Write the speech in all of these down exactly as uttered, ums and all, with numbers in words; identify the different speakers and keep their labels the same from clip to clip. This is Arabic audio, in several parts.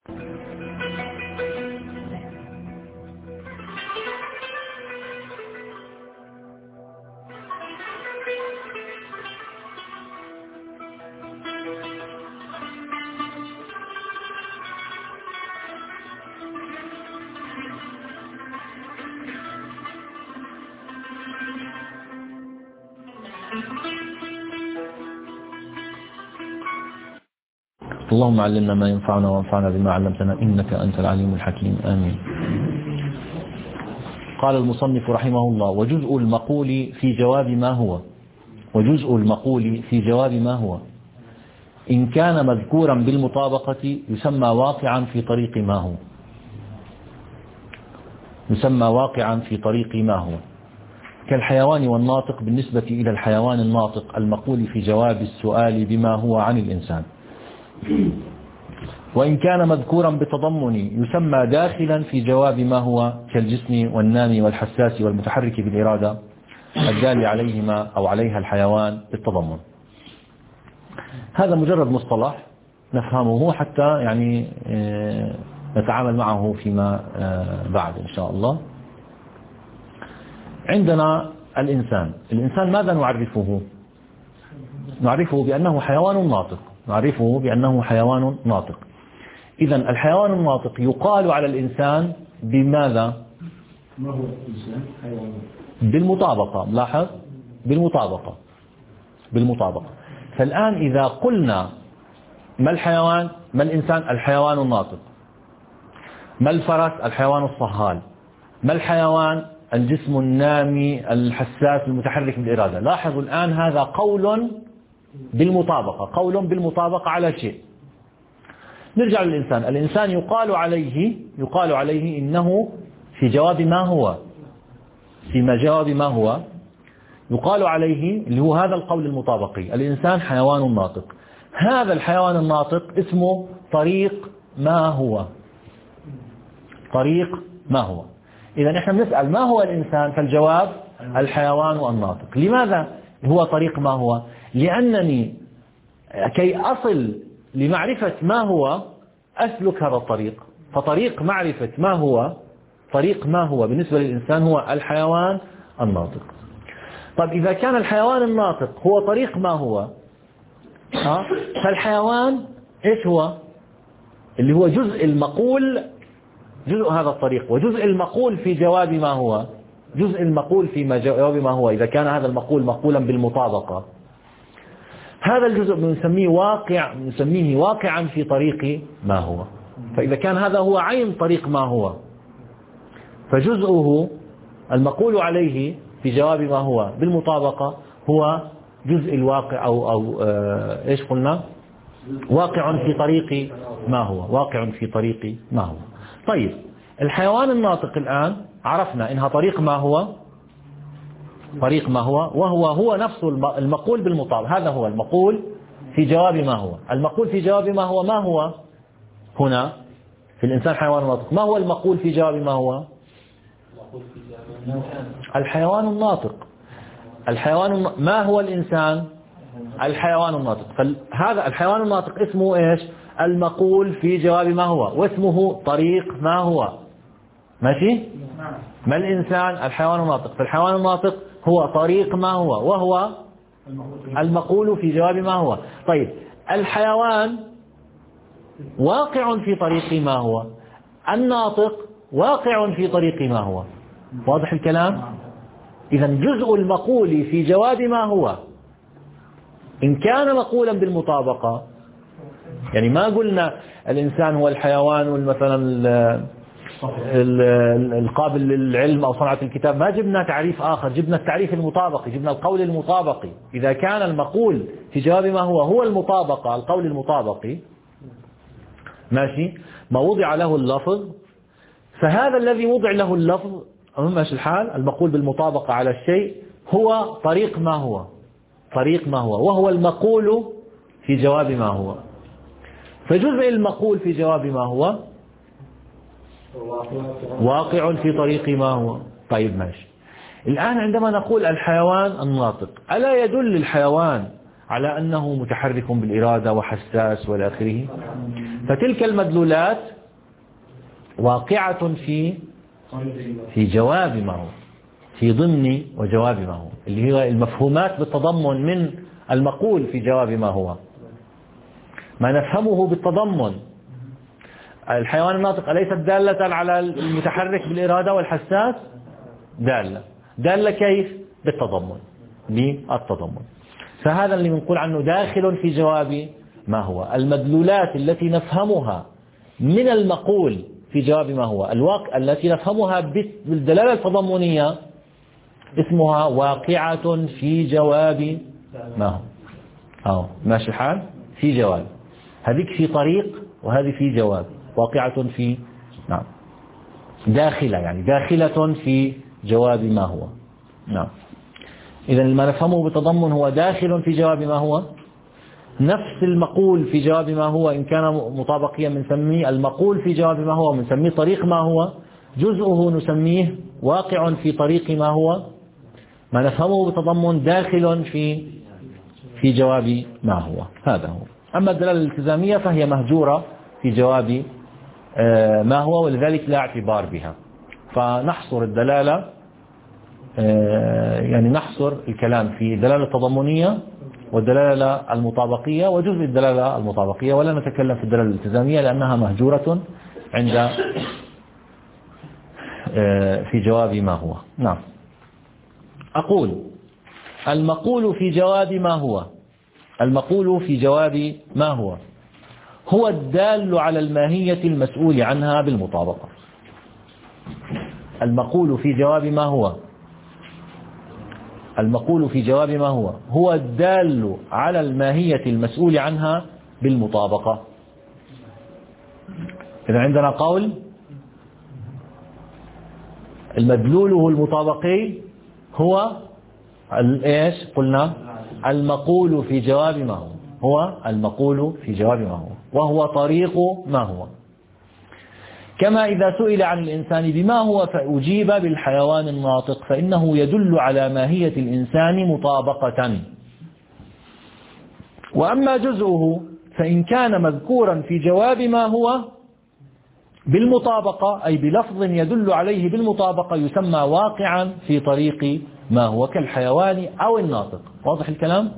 Speaker 1: اللهم علمنا ما ينفعنا وانفعنا بما علمتنا إنك أنت العليم الحكيم آمين. قال المصنف رحمه الله: وجزء المقول في جواب ما هو وجزء المقول في جواب ما هو إن كان مذكورا بالمطابقة يسمى واقعا في طريق ما هو يسمى واقعا في طريق ما هو كالحيوان والناطق بالنسبة إلى الحيوان الناطق المقول في جواب السؤال بما هو عن الإنسان. وإن كان مذكورا بتضمن يسمى داخلا في جواب ما هو كالجسم والنامي والحساس والمتحرك بالإرادة الدال عليهما أو عليها الحيوان بالتضمن. هذا مجرد مصطلح نفهمه حتى يعني نتعامل معه فيما بعد إن شاء الله. عندنا الإنسان الإنسان ماذا نعرفه؟ نعرفه بأنه حيوان ناطق نعرفه بأنه حيوان ناطق. إذن الحيوان الناطق يقال على الإنسان بماذا؟
Speaker 2: ما هو الإنسان؟ حيوان
Speaker 1: بالمطابقة. لاحظ بالمطابقة بالمطابقة فالآن إذا قلنا ما الحيوان ما الإنسان؟ الحيوان الناطق. ما الفرس؟ الحيوان الصهال. ما الحيوان؟ الجسم النامي الحساس المتحرك بالإرادة. لاحظوا الآن هذا قول بالمطابقة قول بالمطابقة على شيء. نرجع للإنسان. الإنسان يقال عليه يقال عليه إنه في جواب ما هو في جواب ما هو يقال عليه اللي هو هذا القول المطابقي الإنسان حيوان ناطق. هذا الحيوان الناطق اسمه طريق ما هو طريق ما هو. إذا نحن بنسأل ما هو الإنسان فالجواب الحيوان الناطق. لماذا هو طريق ما هو؟ لأنني كي أصل لمعرفة ما هو أسلك هذا الطريق. فطريق معرفة ما هو طريق ما هو بالنسبة للإنسان هو الحيوان الناطق. طيب إذا كان الحيوان الناطق هو طريق ما هو ها فالحيوان إيش هو؟ اللي هو جزء المقول جزء هذا الطريق وجزء المقول في جواب ما هو جزء المقول في جواب ما هو. إذا كان هذا المقول مقولا بالمطابقة هذا الجزء بنسميه واقع نسميه واقعا في طريق ما هو. فإذا كان هذا هو عين طريق ما هو فجزءه المقول عليه في جواب ما هو بالمطابقة هو جزء الواقع أو, أو آه إيش قلنا واقع في طريق ما هو واقع في طريق ما هو. طيب الحيوان الناطق الآن عرفنا إنها طريق ما هو طريق ما هو وهو هو نفسه المقول بالمطابقة. هذا هو المقول في جواب ما هو. المقول في جواب ما هو ما هو هنا في الإنسان حيوان ناطق. ما هو المقول في جواب ما هو؟ الحيوان الناطق. الحيوان ما هو الإنسان؟ الحيوان الناطق. فهذا الحيوان الناطق اسمه إيش؟ المقول في جواب ما هو واسمه طريق ما هو. ماشي؟ ما الإنسان؟ الحيوان الناطق. فالحيوان الناطق هو طريق ما هو وهو المقول في جواب ما هو. طيب الحيوان واقع في طريق ما هو الناطق واقع في طريق ما هو. واضح الكلام؟ إذا جزء المقول في جواب ما هو إن كان مقولا بالمطابقة يعني ما قلنا الإنسان هو الحيوان والمثلا القابل للعلم أو صنعة الكتاب ما جبنا تعريف آخر جبنا التعريف المطابقي جبنا القول المطابقي. إذا كان المقول في جواب ما هو هو المطابقة القول المطابقي ماشي ما وضع له اللفظ فهذا الذي وضع له اللفظ ماشي الحال المقول بالمطابقة على الشيء هو طريق ما هو طريق ما هو وهو المقول في جواب ما هو. فجزء المقول في جواب ما هو واقع في طريق ما هو. طيب ماشي. الآن عندما نقول الحيوان الناطق ألا يدل الحيوان على أنه متحرك بالإرادة وحساس والى آخره؟ فتلك المدلولات واقعة في في جواب ما هو، في ضمن وجواب ما هو، اللي هي المفهومات بالتضمن من المقول في جواب ما هو، ما نفهمه بالتضمن. الحيوان الناطق أليست دالة على المتحرك بالإرادة والحساس؟ دالة. دالة كيف؟ بالتضمن، بالتضمن. فهذا اللي بنقول عنه داخل في جواب ما هو. المدلولات التي نفهمها من المقول في جواب ما هو، الواقع التي نفهمها بالدلالة التضمنية، اسمها واقعة في جواب ما هو. أو ماشي الحال؟ في جواب. هذيك في طريق وهذه في جواب. واقعة في نعم داخلة، يعني داخلة في جواب ما هو. نعم. إذا ما نفهمه بالتضمن هو داخل في جواب ما هو. نفس المقول في جواب ما هو إن كان مطابقيا بنسميه المقول في جواب ما هو، بنسميه طريق ما هو. جزءه نسميه واقع في طريق ما هو. ما نفهمه بالتضمن داخل في في جواب ما هو. هذا هو. أما الدلالة الالتزامية فهي مهجورة في جواب ما هو، ولذلك لا اعتبار بها. فنحصر الدلالة، يعني نحصر الكلام في الدلالة التضمنية والدلالة المطابقية وجزء الدلالة المطابقية، ولا نتكلم في الدلالة الالتزامية لأنها مهجورة عند في جواب ما هو. نعم. أقول المقول في جواب ما هو، المقول في جواب ما هو هو الدال على الماهية المسؤول عنها بالمطابقة. المقول في جواب ما هو، المقول في جواب ما هو هو الدال على الماهية المسؤول عنها بالمطابقة. إذا عندنا قول المدلول المطابقي هو ايش قلنا؟ المقول في جواب ما هو، هو المقول في جواب ما هو، وهو طريق ما هو. كما إذا سئل عن الإنسان بما هو فأجيب بالحيوان الناطق فإنه يدل على ماهية الإنسان مطابقة. وأما جزءه فإن كان مذكورا في جواب ما هو بالمطابقة، أي بلفظ يدل عليه بالمطابقة، يسمى واقعا في طريق ما هو كالحيوان أو الناطق. واضح الكلام؟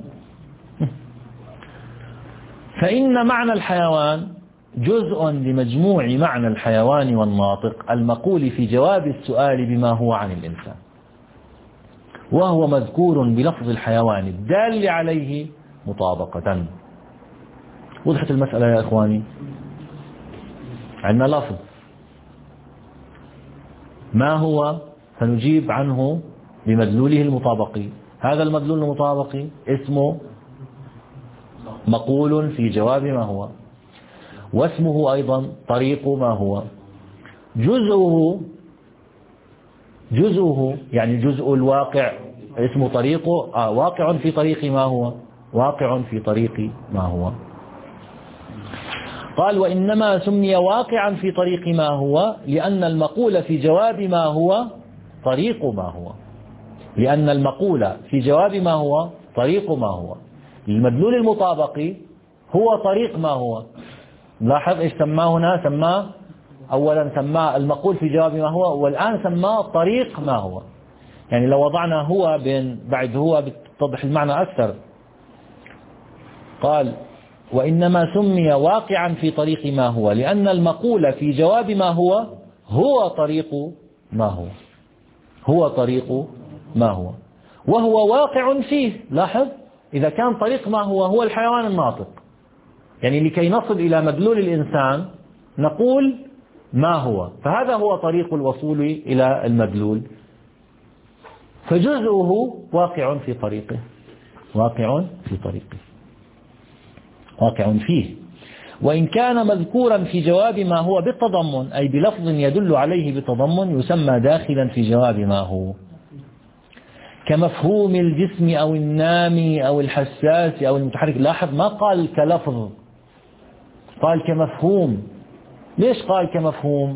Speaker 1: فإن معنى الحيوان جزء لمجموع معنى الحيوان والناطق المقول في جواب السؤال بما هو عن الإنسان، وهو مذكور بلفظ الحيوان الدال عليه مطابقة. وضحت المسألة يا إخواني؟ عندنا لفظ ما هو فنجيب عنه بمدلوله المطابقي. هذا المدلول المطابقي اسمه مقول في جواب ما هو، واسمه أيضا طريق ما هو. جزءه جزءه يعني جزء الواقع اسمه طريقه آه واقع في طريق ما هو، واقع في طريق ما هو. قال وإنما سمي واقعا في طريق ما هو لأن المقول في جواب ما هو طريق ما هو، لأن المقول في جواب ما هو طريق ما هو. المدلول المطابقي هو طريق ما هو. لاحظ ايش سماه هنا؟ سماه اولا سماه المقول في جواب ما هو، والآن سماه طريق ما هو. يعني لو وضعنا هو بين بعد هو بتتضح المعنى أكثر. قال وإنما سمي واقعا في طريق ما هو لأن المقول في جواب ما هو هو طريق ما هو، هو طريق ما هو، وهو واقع فيه. لاحظ إذا كان طريق ما هو هو الحيوان الناطق، يعني لكي نصل إلى مدلول الإنسان نقول ما هو، فهذا هو طريق الوصول إلى المدلول. فجزءه واقع في طريقه، واقع في طريقه، واقع فيه. وإن كان مذكورا في جواب ما هو بالتضمن، أي بلفظ يدل عليه بالتضمن، يسمى داخلا في جواب ما هو، كمفهوم الجسم أو النامي أو الحساس أو المتحرك. لاحظ ما قال كلفظ، قال كمفهوم. ليش قال كمفهوم؟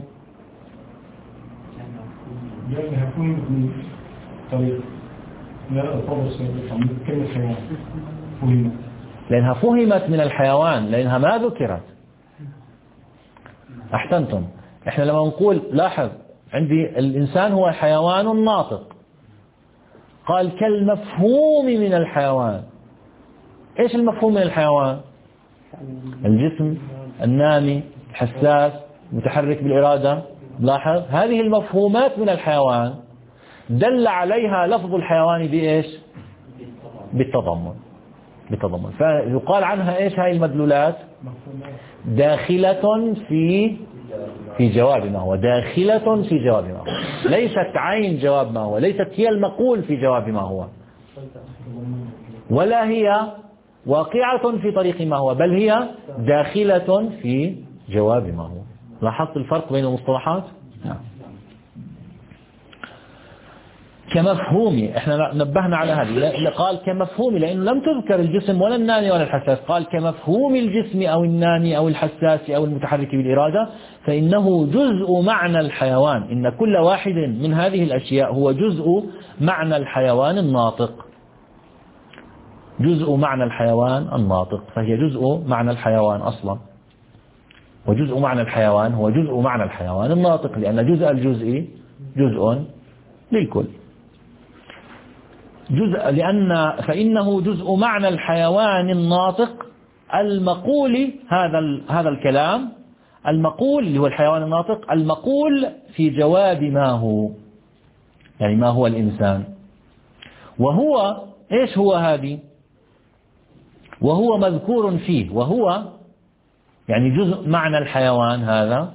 Speaker 2: لأنها فهمت طريق لا أطلس كلمة حيوان فهمت،
Speaker 1: لأنها فهمت من الحيوان، لأنها ما ذكرت. أحسنتم. إحنا لما نقول لاحظ عندي الإنسان هو حيوان ناطق، قال كالمفهوم من الحيوان. إيش المفهوم من الحيوان؟ الجسم النامي الحساس متحرك بالإرادة. لاحظ هذه المفهومات من الحيوان دل عليها لفظ الحيوان بإيش؟ بالتضمن. بالتضمن. فيقال عنها إيش هاي المدلولات؟ داخلة في في جواب ما هو، داخلة في جواب ما هو، ليست عين جواب ما هو، ليست هي المقول في جواب ما هو، ولا هي واقعة في طريق ما هو، بل هي داخلة في جواب ما هو. لاحظت الفرق بين المصطلحات؟ نعم. كمفهومي، احنا نبهنا على هذه، قال كمفهومي لأنه لم تذكر الجسم ولا الناني ولا الحساس، قال كمفهوم الجسم أو الناني أو الحساس أو المتحرك بالإرادة، فإنه جزء معنى الحيوان، إن كل واحد من هذه الأشياء هو جزء معنى الحيوان الناطق، جزء معنى الحيوان الناطق، فهي جزء معنى الحيوان أصلا، وجزء معنى الحيوان هو جزء معنى الحيوان الناطق، لأن جزء الجزء جزء للكل. جزء لأن فإنه جزء معنى الحيوان الناطق المقول، هذا هذا الكلام المقول اللي هو الحيوان الناطق، المقول في جواب ما هو، يعني ما هو الإنسان، وهو إيش هو هذه؟ وهو مذكور فيه، وهو يعني جزء معنى الحيوان هذا،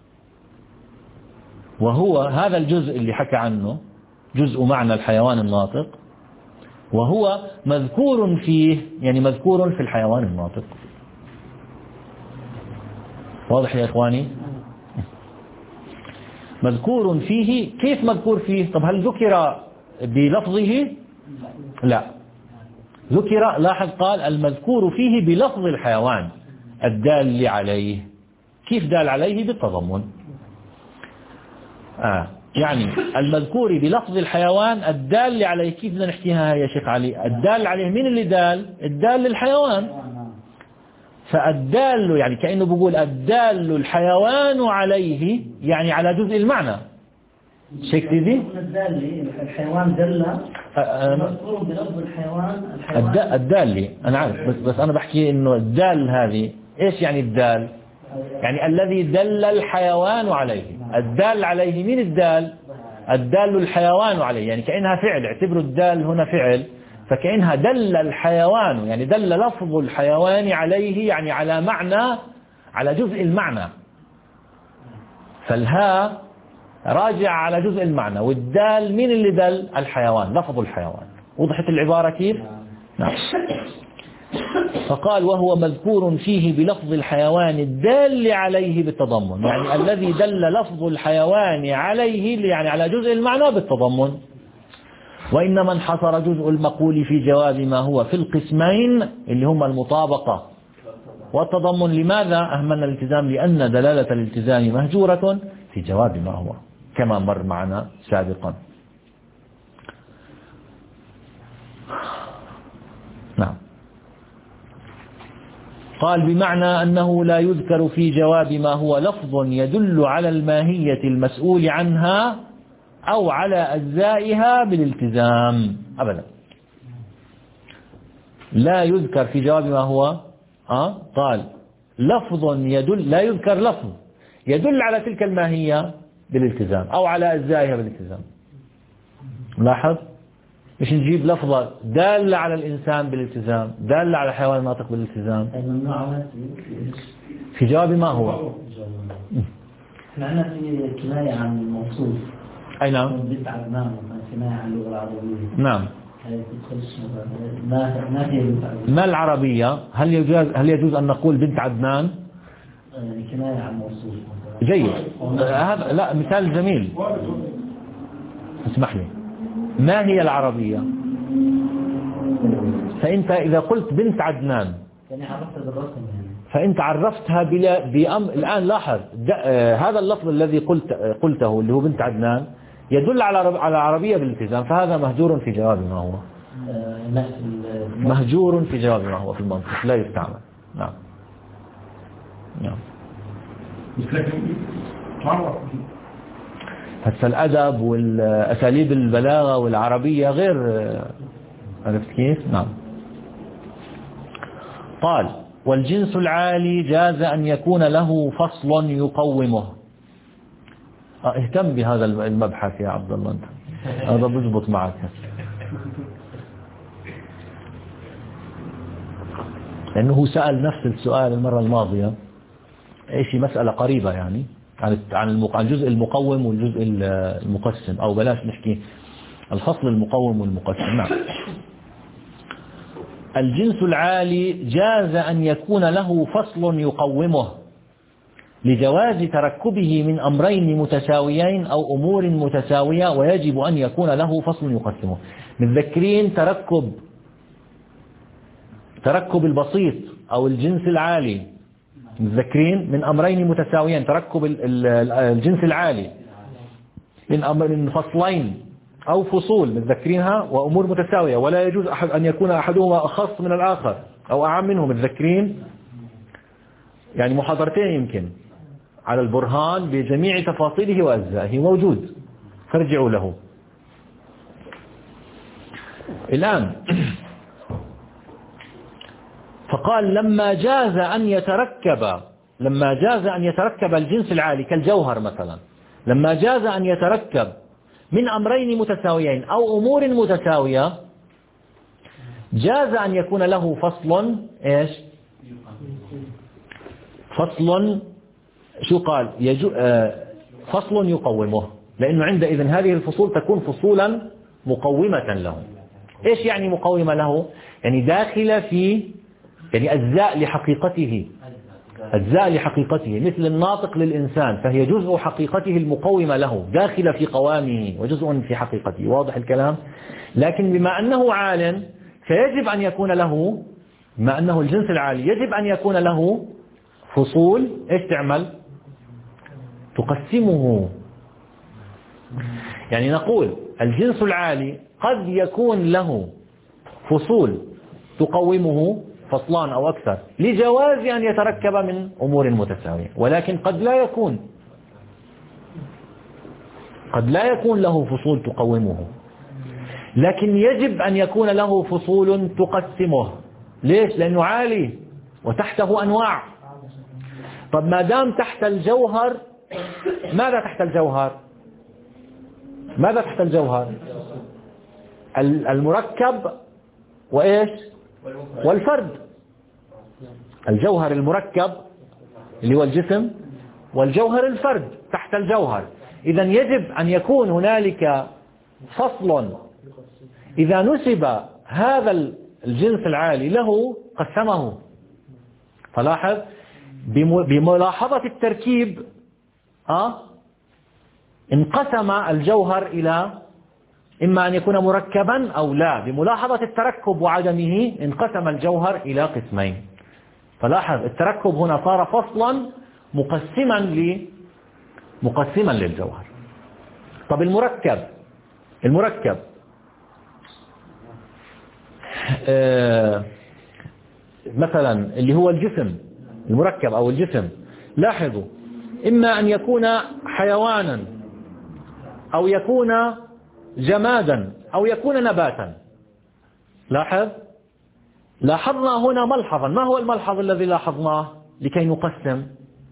Speaker 1: وهو هذا الجزء اللي حكى عنه جزء معنى الحيوان الناطق، وهو مذكور فيه، يعني مذكور في الحيوان الناطق. واضح يا إخواني؟ مذكور فيه، كيف مذكور فيه؟ طب هل ذكر بلفظه؟ لا، ذكر، لاحظ قال المذكور فيه بلفظ الحيوان الدال عليه. كيف دال عليه؟ بالتضمن. آه يعني المذكور بلفظ الحيوان الدال عليه. كيف بدنا نحكيها يا شيخ علي؟ الدال عليه مين اللي دال؟ الدال للحيوان، فالدال يعني كأنه بيقول الدال الحيوان عليه، يعني على جزء المعنى. شيخ سيدي
Speaker 3: الحيوان دل مذكور بلفظ الحيوان،
Speaker 1: الحيوان الدال، أنا عارف، بس, بس أنا بحكي إنه الدال هذه إيش يعني؟ الدال يعني الذي دل الحيوان عليه. الدال عليه مين الدال؟ الدال الحيوان عليه، يعني كأنها فعل، اعتبروا الدال هنا فعل، فكأنها دل الحيوان، يعني دل لفظ الحيوان عليه، يعني على معنى، على جزء المعنى. فالها راجع على جزء المعنى، والدال مين اللي دل؟ الحيوان، لفظ الحيوان. وضحت العبارة كيف؟ نعم. فقال وهو مذكور فيه بلفظ الحيوان الدال عليه بالتضمن، يعني الذي دل لفظ الحيوان عليه، يعني على جزء المعنى بالتضمن. وإنما انحصر جزء المقول في جواب ما هو في القسمين اللي هما المطابقة والتضمن. لماذا أهملنا الالتزام؟ لأن دلالة الالتزام مهجورة في جواب ما هو، كما مر معنا سابقا. نعم. قال بمعنى أنه لا يذكر في جواب ما هو لفظ يدل على الماهية المسؤول عنها أو على أجزائها بالالتزام أبدا. لا يذكر في جواب ما هو أه؟ قال لفظ يدل، لا يذكر لفظ يدل على تلك الماهية بالالتزام أو على أجزائها بالالتزام. لاحظ مش نجيب لفظة دالة على الإنسان بالالتزام، دالة على الحيوان الناطق بالالتزام. في جواب ما هو؟
Speaker 3: احنا عندنا في كناية عن الموصوف.
Speaker 1: أي نعم.
Speaker 3: بنت عدنان كناية عن اللغة العربية.
Speaker 1: نعم.
Speaker 3: ما ما هي بنت عدنان؟
Speaker 1: ما العربية؟ هل يجوز هل يجوز أن نقول بنت عدنان؟
Speaker 3: يعني كناية عن موصوف.
Speaker 1: جيد. هذا لا مثال جميل. اسمح لي. ما هي العربية؟ فأنت إذا قلت بنت عدنان
Speaker 3: يعني عرفتها بالرسم، يعني
Speaker 1: فأنت عرفتها بلا بأم. الآن لاحظ آه هذا اللفظ الذي قلت آه قلته اللي هو بنت عدنان يدل على على عربية بالالتزام، فهذا مهجور في جواب ما هو.
Speaker 3: آه
Speaker 1: مهجور في جواب ما هو في المنطق، لا يستعمل. نعم. نعم. هسه الأدب والأساليب البلاغة والعربية غير، عرفت كيف؟ نعم. قال والجنس العالي جاز أن يكون له فصل يقومه. اهتم بهذا المبحث يا عبد الله، هذا بيزبط معك. لأنه سأل نفس السؤال المرة الماضية، ايش مسألة قريبة يعني عن عن الجزء المقوم والجزء المقسم، أو بلاش نحكي الفصل المقوم والمقسم. نعم. الجنس العالي جاز أن يكون له فصل يقومه لجواز تركبه من أمرين متساويين أو أمور متساوية، ويجب أن يكون له فصل يقسمه. متذكرين تركب تركب البسيط أو الجنس العالي، متذكرين من أمرين متساويين، تركب الجنس العالي من أمر من فصلين أو فصول متذكرينها وأمور متساوية، ولا يجوز أحد أن يكون أحدهما أخص من الآخر أو أعم منه. متذكرين يعني محاضرتين يمكن على البرهان بجميع تفاصيله وأجزائه موجود، فارجعوا له. الآن فقال لما جاز أن يتركب لما جاز أن يتركب الجنس العالي كالجوهر مثلا، لما جاز أن يتركب من أمرين متساويين أو أمور متساوية، جاز أن يكون له فصل إيش؟ فصل شو قال؟ يجو آه فصل يقومه، لأنه عندئذ هذه الفصول تكون فصولا مقومة له. إيش يعني مقومة له؟ يعني داخلة في يعني أجزاء لحقيقته، أجزاء لحقيقته، مثل الناطق للإنسان فهي جزء حقيقته المقومة له، داخلة في قوامه وجزء في حقيقته. واضح الكلام؟ لكن بما أنه عال فيجب أن يكون له، بما أنه الجنس العالي يجب أن يكون له فصول إيش تعمل؟ تقسمه. يعني نقول الجنس العالي قد يكون له فصول تقومه، فصلان أو أكثر، لجواز أن يتركب من أمور متساوية، ولكن قد لا يكون قد لا يكون له فصول تقومه، لكن يجب أن يكون له فصول تقسمه. ليش؟ لأنه عالي وتحته أنواع. طب ما دام تحت الجوهر، ماذا تحت الجوهر؟ ماذا تحت الجوهر؟ المركب وإيش؟ والفرد. الجوهر المركب اللي هو الجسم، والجوهر الفرد تحت الجوهر. إذا يجب أن يكون هنالك فصل إذا نسب هذا الجنس العالي له قسمه. فلاحظ بملاحظة التركيب آه انقسم الجوهر إلى إما أن يكون مركبا أو لا. بملاحظة التركب وعدمه انقسم الجوهر إلى قسمين. فلاحظ التركب هنا صار فصلا مقسما ل مقسما للجوهر. طب المركب المركب آه مثلا اللي هو الجسم المركب أو الجسم، لاحظوا إما أن يكون حيوانا أو يكون جمادا أو يكون نباتا. لاحظ لاحظنا هنا ملحظا. ما هو الملحظ الذي لاحظناه لكي نقسم؟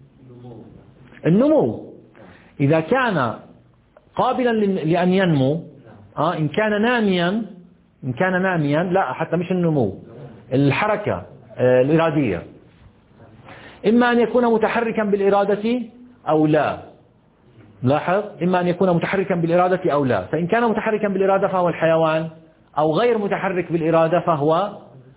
Speaker 1: النمو. إذا كان قابلا لأن ينمو آه إن كان ناميا إن كان ناميا لا حتى مش النمو، الحركة آه الإرادية، إما أن يكون متحركا بالإرادة أو لا. لاحظ إما أن يكون متحركا بالإرادة أو لا. فإن كان متحركا بالإرادة فهو الحيوان، أو غير متحرك بالإرادة فهو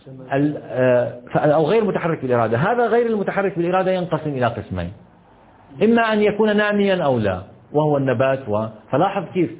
Speaker 1: أو غير متحرك بالإرادة. هذا غير المتحرك بالإرادة ينقسم إلى قسمين، إما أن يكون ناميا أو لا، وهو النبات. و... فلاحظ كيف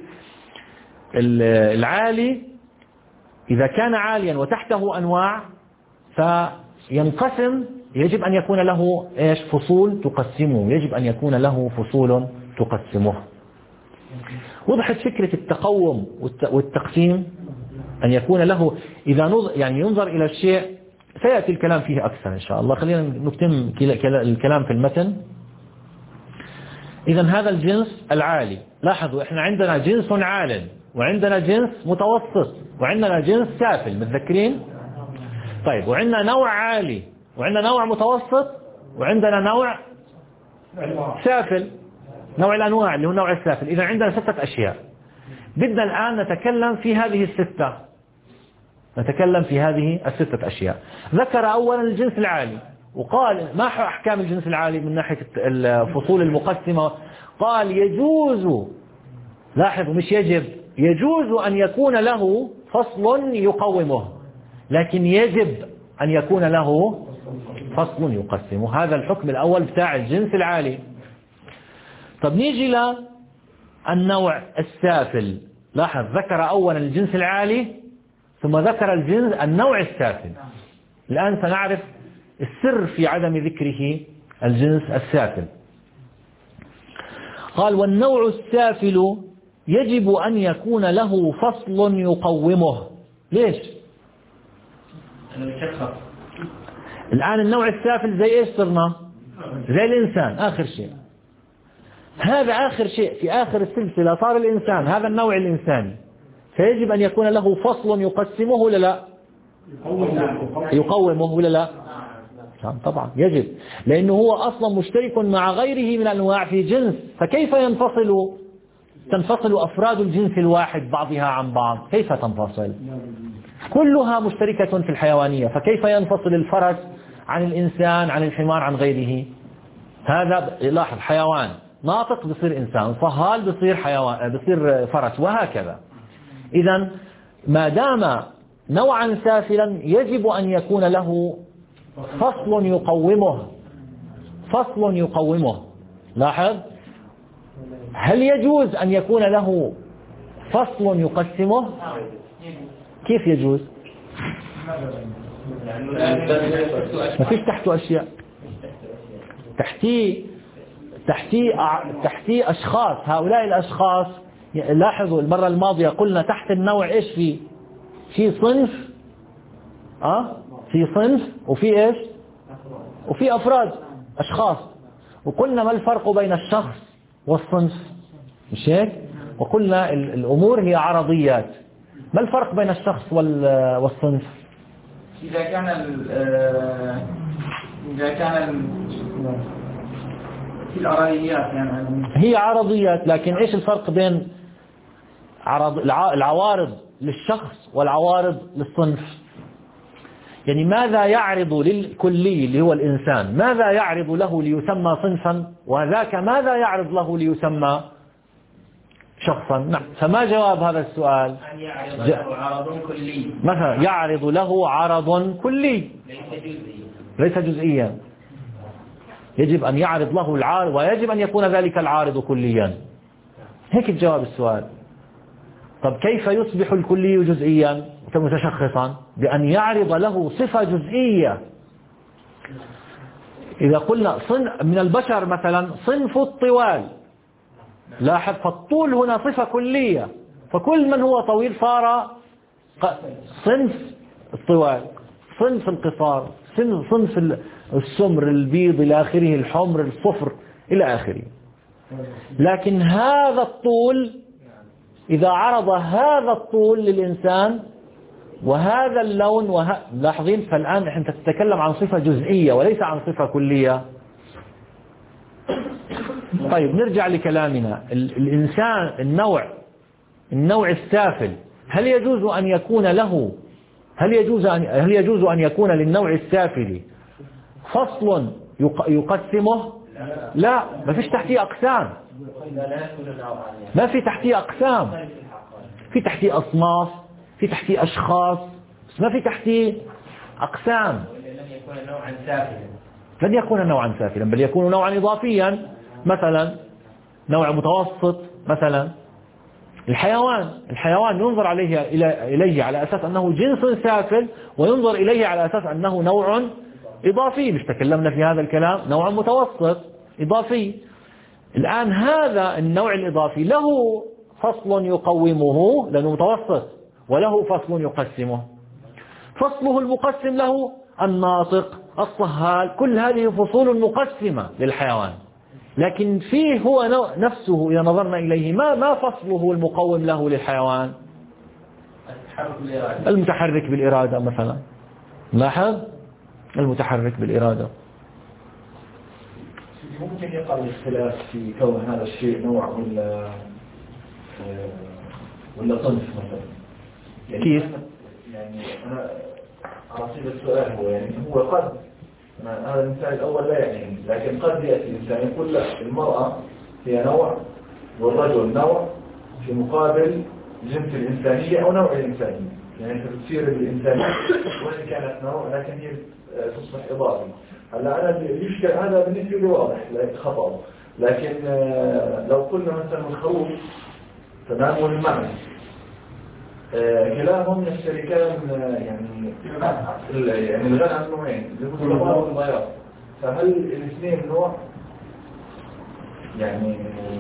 Speaker 1: العالي إذا كان عاليا وتحته أنواع فينقسم، يجب أن يكون له إيش؟ فصول تقسمه. يجب أن يكون له فصول تقسمه. وضحت فكرة التقوم والتقسيم؟ أن يكون له إذا نظر يعني ينظر إلى الشيء. سيأتي الكلام فيه أكثر إن شاء الله. خلينا نكتم الكلام في المتن. إذا هذا الجنس العالي. لاحظوا إحنا عندنا جنس عال وعندنا جنس متوسط وعندنا جنس سافل، متذكرين؟ طيب، وعندنا نوع عالي وعندنا نوع متوسط وعندنا نوع سافل، نوع الأنواع اللي هو النوع السافل. إذا عندنا ستة أشياء. بدنا الآن نتكلم في هذه الستة، نتكلم في هذه الستة أشياء. ذكر أولا الجنس العالي وقال ما أحكام الجنس العالي من ناحية الفصول المقسمة. قال يجوز، لاحظوا مش يجب، يجوز أن يكون له فصل يقومه، لكن يجب أن يكون له فصل يقسمه. هذا الحكم الأول بتاع الجنس العالي. طب نيجي للنوع السافل. لاحظ ذكر أولا الجنس العالي ثم ذكر الجنس النوع السافل. الآن سنعرف السر في عدم ذكره الجنس السافل. قال والنوع السافل يجب أن يكون له فصل يقومه. ليش؟ الآن النوع السافل زي إيش صرنا؟ زي الإنسان آخر شيء. هذا آخر شيء في آخر السلسلة صار الإنسان، هذا النوع الإنساني، فيجب أن يكون له فصل يقسمه ولا لا؟ يقومه ولا لا؟ طبعا يجب، لأنه هو أصلا مشترك مع غيره من الأنواع في جنس، فكيف ينفصل تنفصل أفراد الجنس الواحد بعضها عن بعض؟ كيف تنفصل؟ كلها مشتركة في الحيوانية، فكيف ينفصل الفرس عن الإنسان عن الحمار عن غيره؟ هذا لاحظ حيوان ناطق بصير إنسان، صهال بصير حيوان بصير فرس، وهكذا. إذا ما دام نوعا سافلا يجب أن يكون له فصل يقومه، فصل يقومه. لاحظ، هل يجوز أن يكون له فصل يقسمه؟ كيف يجوز؟ ما فيش تحته أشياء، تحتيه تحتيه تحتيه أشخاص. هؤلاء الأشخاص، لاحظوا المرة الماضية قلنا تحت النوع إيش في في صنف أه في صنف وفي إيش وفي أفراد أشخاص، وقلنا ما الفرق بين الشخص والصنف، مش هيك؟ وقلنا الأمور هي عرضيات. ما الفرق بين الشخص والصنف؟
Speaker 4: إذا كان إذا كان في العرضيات يعني
Speaker 1: هي عرضيات، لكن إيش الفرق بين عرض العوارض للشخص والعوارض للصنف؟ يعني ماذا يعرض للكلي اللي هو الإنسان، ماذا يعرض له ليسمى صنفا، وذاك ماذا يعرض له ليسمى شخصا؟ نعم. فما جواب هذا السؤال؟
Speaker 4: أن يعرض له عرض كلي،
Speaker 1: مثلا يعرض له عرض كلي
Speaker 4: ليس جزئيا،
Speaker 1: ليس جزئيا. يجب أن يعرض له العارض، ويجب أن يكون ذلك العارض كليا. هيك الجواب السؤال. طب كيف يصبح الكلي جزئيا متشخصا؟ بأن يعرض له صفة جزئية. إذا قلنا صنف من البشر مثلا صنف الطوال، لاحظ فالطول هنا صفة كلية، فكل من هو طويل صار صنف الطوال، صنف القصار، صنف السمر البيض إلى آخره، الحمر الصفر إلى آخره. لكن هذا الطول إذا عرض هذا الطول للإنسان وهذا اللون وه... لاحظين، فالآن أنت تتكلم عن صفة جزئية وليس عن صفة كلية. طيب نرجع لكلامنا. الإنسان النوع النوع السافل، هل يجوز أن يكون له هل يجوز أن هل يجوز أن يكون للنوع السافل فصل يقسمه؟ لا، ما فيش تحتيه أقسام، ما في تحتيه أقسام، في تحتيه أصناف، في تحتيه أشخاص، بس ما في تحتيه أقسام.
Speaker 4: لن يكون نوعا سافلا،
Speaker 1: لن يكون نوعا سافلا، بل يكون نوعا إضافيا. مثلا نوع متوسط، مثلا الحيوان الحيوان ينظر عليه إليه على أساس أنه جنس سافل، وينظر إليه على أساس أنه نوع إضافي. مش تكلمنا في هذا الكلام؟ نوع متوسط إضافي. الآن هذا النوع الإضافي له فصل يقومه لأنه متوسط، وله فصل يقسمه. فصله المقسم له الناطق، الصهال، كل هذه فصول مقسمة للحيوان. لكن فيه هو نفسه إذا نظرنا إليه ما ما فصله المقوم له للحيوان؟ المتحرك بالإرادة مثلا. لاحظ المتحرك بالإرادة.
Speaker 5: ممكن يقع الاختلاف في كون هذا الشيء نوع ولا ولا صنف مثلا؟ يعني
Speaker 1: كيف؟
Speaker 5: يعني أنا عصيب السؤال هو يعني هو قد هذا المثال الأول لا يعني، لكن قد يأتي الإنسان يقول لا، المرأة هي نوع والرجل نوع في مقابل جنس الإنسانية أو نوع الإنسانية، يعني تصير الإنسانية وإن كانت نوع لكن هي تصبح إضافي. هلا أنا يشكل هذا بالنسبة لي واضح خطأ، لكن لو قلنا مثلا الخروف تمام والمعنى كلاهما يشتركان يعني يعني الغنم نوعين الصفار والبياض، فهل الاثنين نوع يعني؟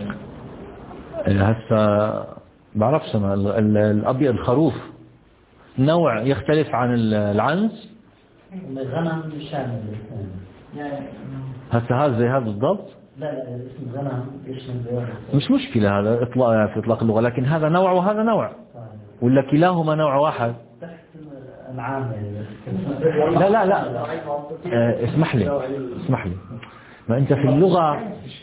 Speaker 1: هسه بعرفش أنا الأبيض الخروف نوع يختلف عن العنز.
Speaker 3: الغنم شامل يعني
Speaker 1: هسه هذا زي هذا بالضبط.
Speaker 3: لا لا اسم غنم يشمل
Speaker 1: مش مشكلة هذا إطلاق في إطلاق اللغة، لكن هذا نوع وهذا نوع ولا كلاهما نوع واحد؟
Speaker 3: العام
Speaker 1: لا لا لا آه اسمح لي اسمح لي ما أنت في اللغة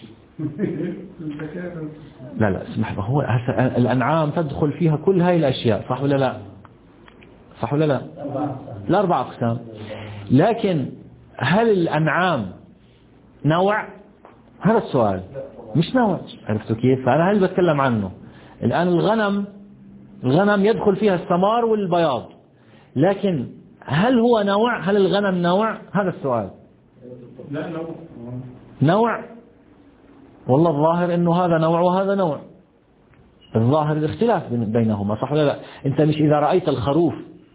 Speaker 1: لا لا اسمح لي، هو الأنعام تدخل فيها كل هاي الأشياء صح ولا لا؟ صح ولا لا؟ الأربع أقسام. لكن هل الأنعام نوع؟ هذا السؤال. مش نوع. عرفتوا كيف؟ فأنا هل بتكلم عنه الآن الغنم الغنم يدخل فيها الثمار والبياض، لكن هل هو نوع؟ هل الغنم نوع؟ هذا السؤال.
Speaker 2: لا نوع.
Speaker 1: نوع؟ والله الظاهر إنه هذا نوع وهذا نوع. الظاهر الاختلاف بينهما صح ولا لا؟ أنت مش إذا رأيت الخروف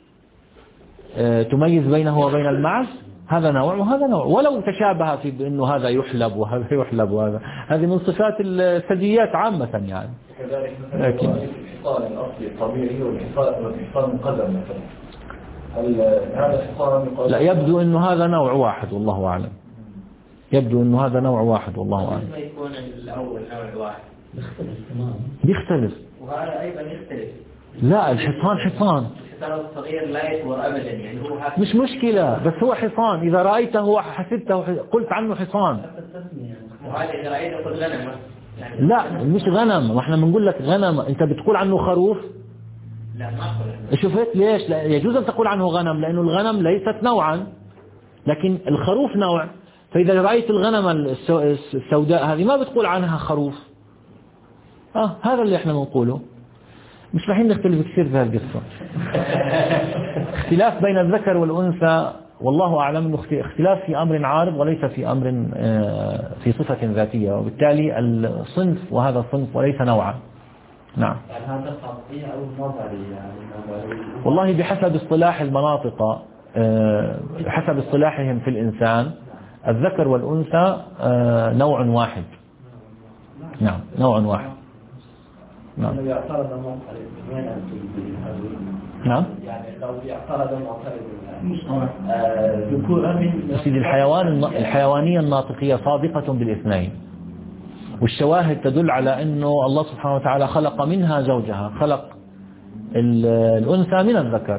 Speaker 1: تميز بينه وبين المعز، هذا نوع وهذا نوع، ولو تشابه في بأنه هذا يحلب وهذا يحلب وهذا، هذه من صفات الثدييات عامة يعني.
Speaker 5: لكن الحصان الأصلي الطبيعي والحصان المقدم مثلا، هل هذا الحصان؟
Speaker 1: لا يبدو أنه هذا نوع واحد والله أعلم. يبدو أنه هذا نوع واحد والله أعلم.
Speaker 4: ما يكون الأول نوع واحد
Speaker 3: يختلف تماما.
Speaker 1: بيختلف.
Speaker 4: وهذا أيضا يختلف.
Speaker 1: لا الحصان حصان.
Speaker 4: الحصان الصغير لا يكبر أبدا يعني هو حصان.
Speaker 1: مش مشكلة بس هو حصان، إذا رأيته حسبته قلت عنه حصان.
Speaker 4: وهذا إذا رأيته قل غنم.
Speaker 1: يعني لا مش غنم، واحنا بنقول لك غنم أنت بتقول عنه خروف.
Speaker 4: لا ما أقول.
Speaker 1: شفت ليش؟ لا يجوز أن تقول عنه غنم لأنه الغنم ليست نوعا، لكن الخروف نوع. فإذا رأيت الغنم السوداء هذه ما بتقول عنها خروف. آه هذا اللي احنا بنقوله. مش رايحين نختلف كثير في هالقصة. اختلاف بين الذكر والأنثى والله أعلم أنه اختلاف في أمر عارض وليس في أمر في صفة ذاتية، وبالتالي الصنف وهذا الصنف وليس نوعا. نعم.
Speaker 3: يعني هذا تطبيع أو نظري يعني؟
Speaker 1: والله بحسب اصطلاح المناطق، حسب اصطلاحهم في الإنسان الذكر والأنثى نوع واحد. نعم نوع واحد. نعم. نعم.
Speaker 3: يعني لو يعترض معترض
Speaker 1: سيدي الحيوان الحيوانية الناطقية صادقة بالاثنين، والشواهد تدل على أنه الله سبحانه وتعالى خلق منها زوجها، خلق الأنثى من الذكر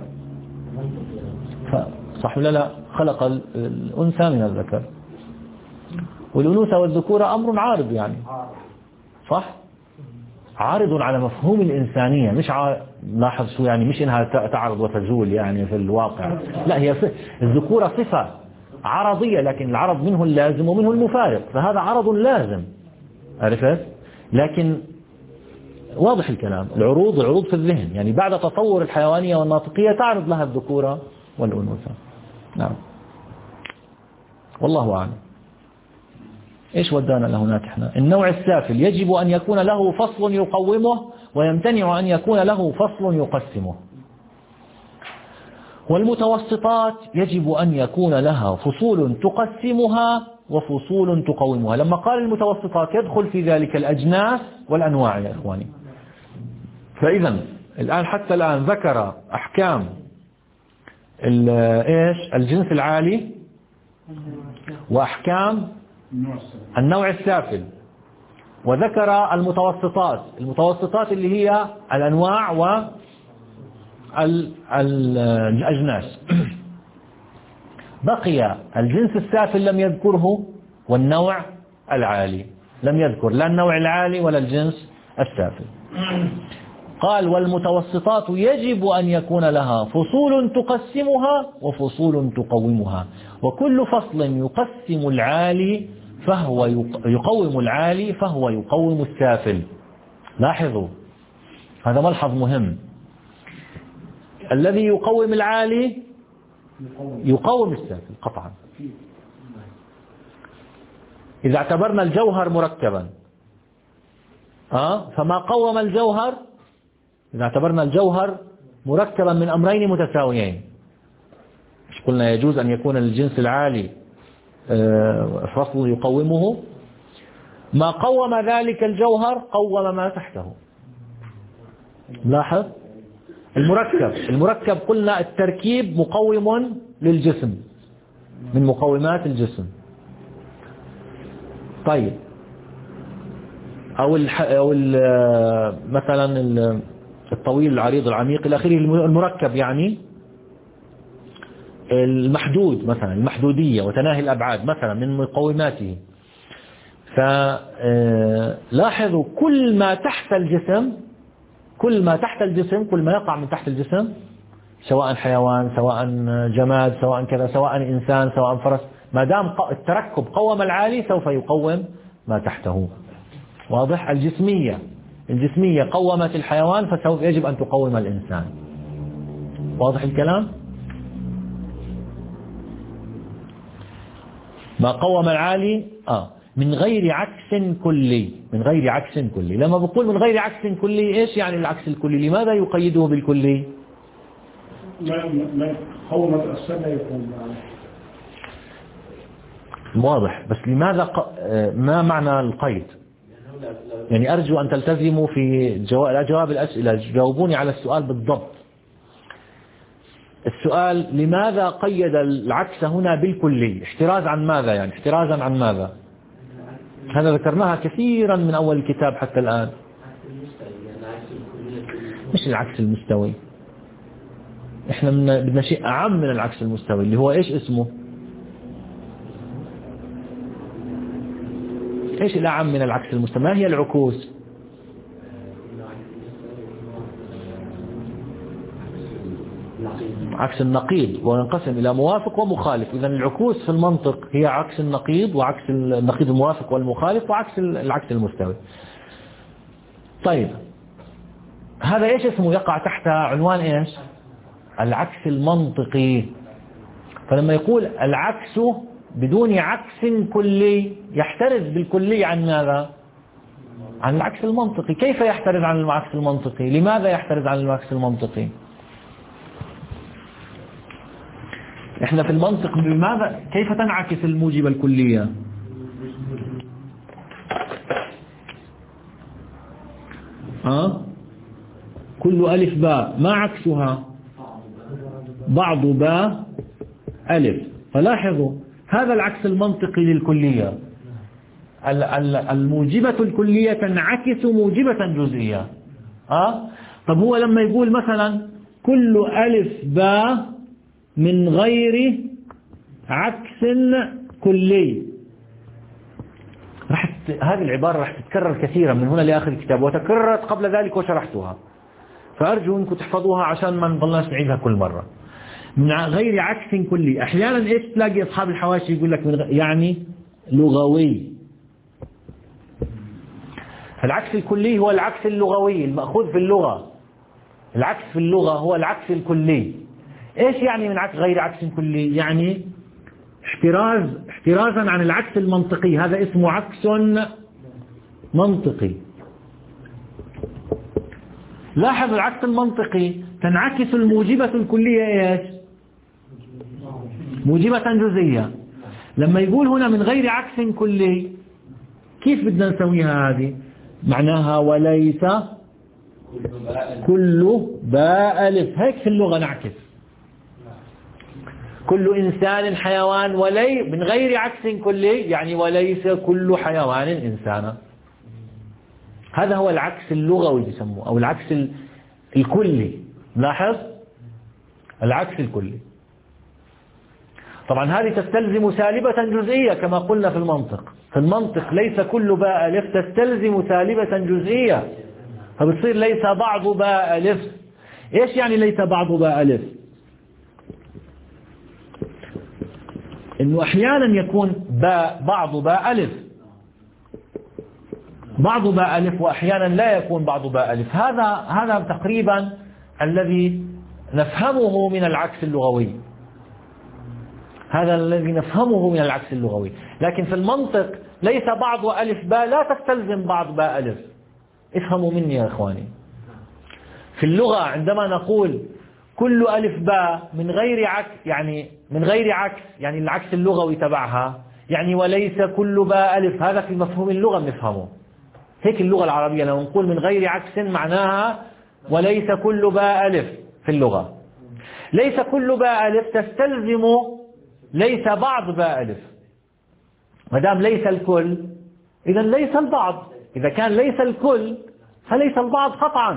Speaker 1: صح ولا لا؟ خلق الأنثى من الذكر، والأنوثة والذكورة أمر عارض يعني صح؟ عارض على مفهوم الإنسانية، مش ع... لاحظ شو يعني، مش إنها تعرض وتزول يعني في الواقع، لا هي صف... الذكورة صفة عرضية، لكن العرض منه اللازم ومنه المفارق، فهذا عرض لازم عرفت؟ لكن واضح الكلام، العروض العروض في الذهن يعني بعد تطور الحيوانية والناطقية تعرض لها الذكورة والأنوثة. نعم والله أعلم. إيش ودانا لهناك إحنا؟ النوع السافل يجب أن يكون له فصل يقومه ويمتنع أن يكون له فصل يقسمه، والمتوسطات يجب أن يكون لها فصول تقسمها وفصول تقومها. لما قال المتوسطات يدخل في ذلك الأجناس والأنواع يا إخواني. فإذا الآن حتى الآن ذكر أحكام إيش الجنس العالي وأحكام النوع السافل، وذكر المتوسطات، المتوسطات اللي هي الأنواع والأجناس. بقي الجنس السافل لم يذكره، والنوع العالي لم يذكر لا النوع العالي ولا الجنس السافل. قال والمتوسطات يجب أن يكون لها فصول تقسمها وفصول تقومها، وكل فصل يقسم العالي فهو يقوم العالي فهو يقوم السافل. لاحظوا هذا ملحظ مهم، الذي يقوم العالي يقوم السافل قطعا. إذا اعتبرنا الجوهر مركبا آه فما قوم الجوهر، إذا اعتبرنا الجوهر مركبا من أمرين متساويين، مش قلنا يجوز أن يكون الجنس العالي فصل يقومه، ما قوم ذلك الجوهر قوم ما تحته. لاحظ المركب، المركب قلنا التركيب مقوم للجسم من مقومات الجسم. طيب أو الح... أو ال... مثلا الطويل العريض العميق إلى آخره، المركب يعني المحدود، مثلا المحدودية وتناهي الأبعاد مثلا من مقوماته. فلاحظوا كل ما تحت الجسم، كل ما تحت الجسم، كل ما يقع من تحت الجسم، سواء حيوان سواء جماد سواء كذا سواء إنسان سواء فرس، ما دام التركب قوم العالي سوف يقوم ما تحته. واضح؟ الجسمية، الجسمية قومت الحيوان فسوف يجب أن تقوم الإنسان. واضح الكلام؟ ما قوم العالي آه من غير عكس كلي، من غير عكس كلي. لما بقول من غير عكس كلي ايش يعني العكس الكلي؟ لماذا يقيده بالكلي؟
Speaker 2: ما ما قوم الأسفل لا يقوم.
Speaker 1: واضح، بس لماذا ق... ما معنى القيد؟ يعني أرجو أن تلتزموا في جواب, جواب الأسئلة، جاوبوني على السؤال بالضبط. السؤال لماذا قيد العكس هنا بالكلي؟ احتراز عن ماذا؟ يعني احترازا عن ماذا؟ هذا ذكرناها كثيرا من أول الكتاب حتى الآن. مش العكس المستوي، احنا بدنا شيء أعم من العكس المستوي اللي هو ايش اسمه؟ ايش الأعم من العكس المستوي؟ ما هي العكوس؟ عكس النقيض، وينقسم إلى موافق ومخالف. إذن العكوس في المنطق هي عكس النقيض وعكس النقيض الموافق والمخالف وعكس العكس المستوي. طيب هذا ايش اسمه؟ يقع تحت عنوان ايش؟ العكس المنطقي. فلما يقول العكس بدون عكس كلي يحترز بالكلي عن ماذا؟ عن العكس المنطقي. كيف يحترز عن العكس المنطقي؟ لماذا يحترز عن العكس المنطقي؟ احنا في المنطق بماذا كيف تنعكس الموجبة الكلية؟ ها؟ كل ألف باء ما عكسها؟ بعض باء ألف. فلاحظوا هذا العكس المنطقي للكلية. الموجبة الكلية تنعكس موجبة جزئية. ها؟ طب هو لما يقول مثلا كل ألف باء من غير عكس كلي، راح هذه العبارة راح تتكرر كثيرا من هنا لآخر الكتاب، وتكررت قبل ذلك وشرحتها، فأرجو أنكم تحفظوها عشان ما نضلناش نعيدها كل مرة. من غير عكس كلي أحيانا إيش تلاقي أصحاب الحواشي يقول لك من غ... يعني لغوي. العكس الكلي هو العكس اللغوي المأخوذ في اللغة. العكس في اللغة هو العكس الكلي. ايش يعني من عكس غير عكس كلي؟ يعني احتراز احترازا عن العكس المنطقي، هذا اسمه عكس منطقي. لاحظ العكس المنطقي تنعكس الموجبة الكلية ايش؟ موجبة جزئية. لما يقول هنا من غير عكس كلي كيف بدنا نسويها هذه؟ معناها وليس كل باء ألف، هيك في اللغة نعكس كل إنسان حيوان ولي من غير عكس كلي، يعني وليس كل حيوان إنسانا. هذا هو العكس اللغوي بيسموه، أو العكس الكلي. لاحظ العكس الكلي. طبعا هذه تستلزم سالبة جزئية كما قلنا في المنطق. في المنطق ليس كل باء ألف تستلزم سالبة جزئية، فبتصير ليس بعض باء ألف. إيش يعني ليس بعض باء ألف؟ إنه أحيانا يكون باء بعض باء ألف، بعض باء ألف، وأحيانا لا يكون بعض باء ألف. هذا هذا تقريبا الذي نفهمه من العكس اللغوي، هذا الذي نفهمه من العكس اللغوي. لكن في المنطق ليس بعض ألف باء لا تستلزم بعض باء ألف. افهموا مني يا إخواني، في اللغة عندما نقول كل ألف باء من غير عكس، يعني من غير عكس يعني العكس اللغوي تبعها، يعني وليس كل باء ألف. هذا في مفهوم اللغة بنفهمه هيك. اللغة العربية لما نقول من غير عكس معناها وليس كل باء ألف. في اللغة ليس كل باء ألف تستلزم ليس بعض باء ألف. ما دام ليس الكل إذا ليس البعض. إذا كان ليس الكل فليس البعض قطعا،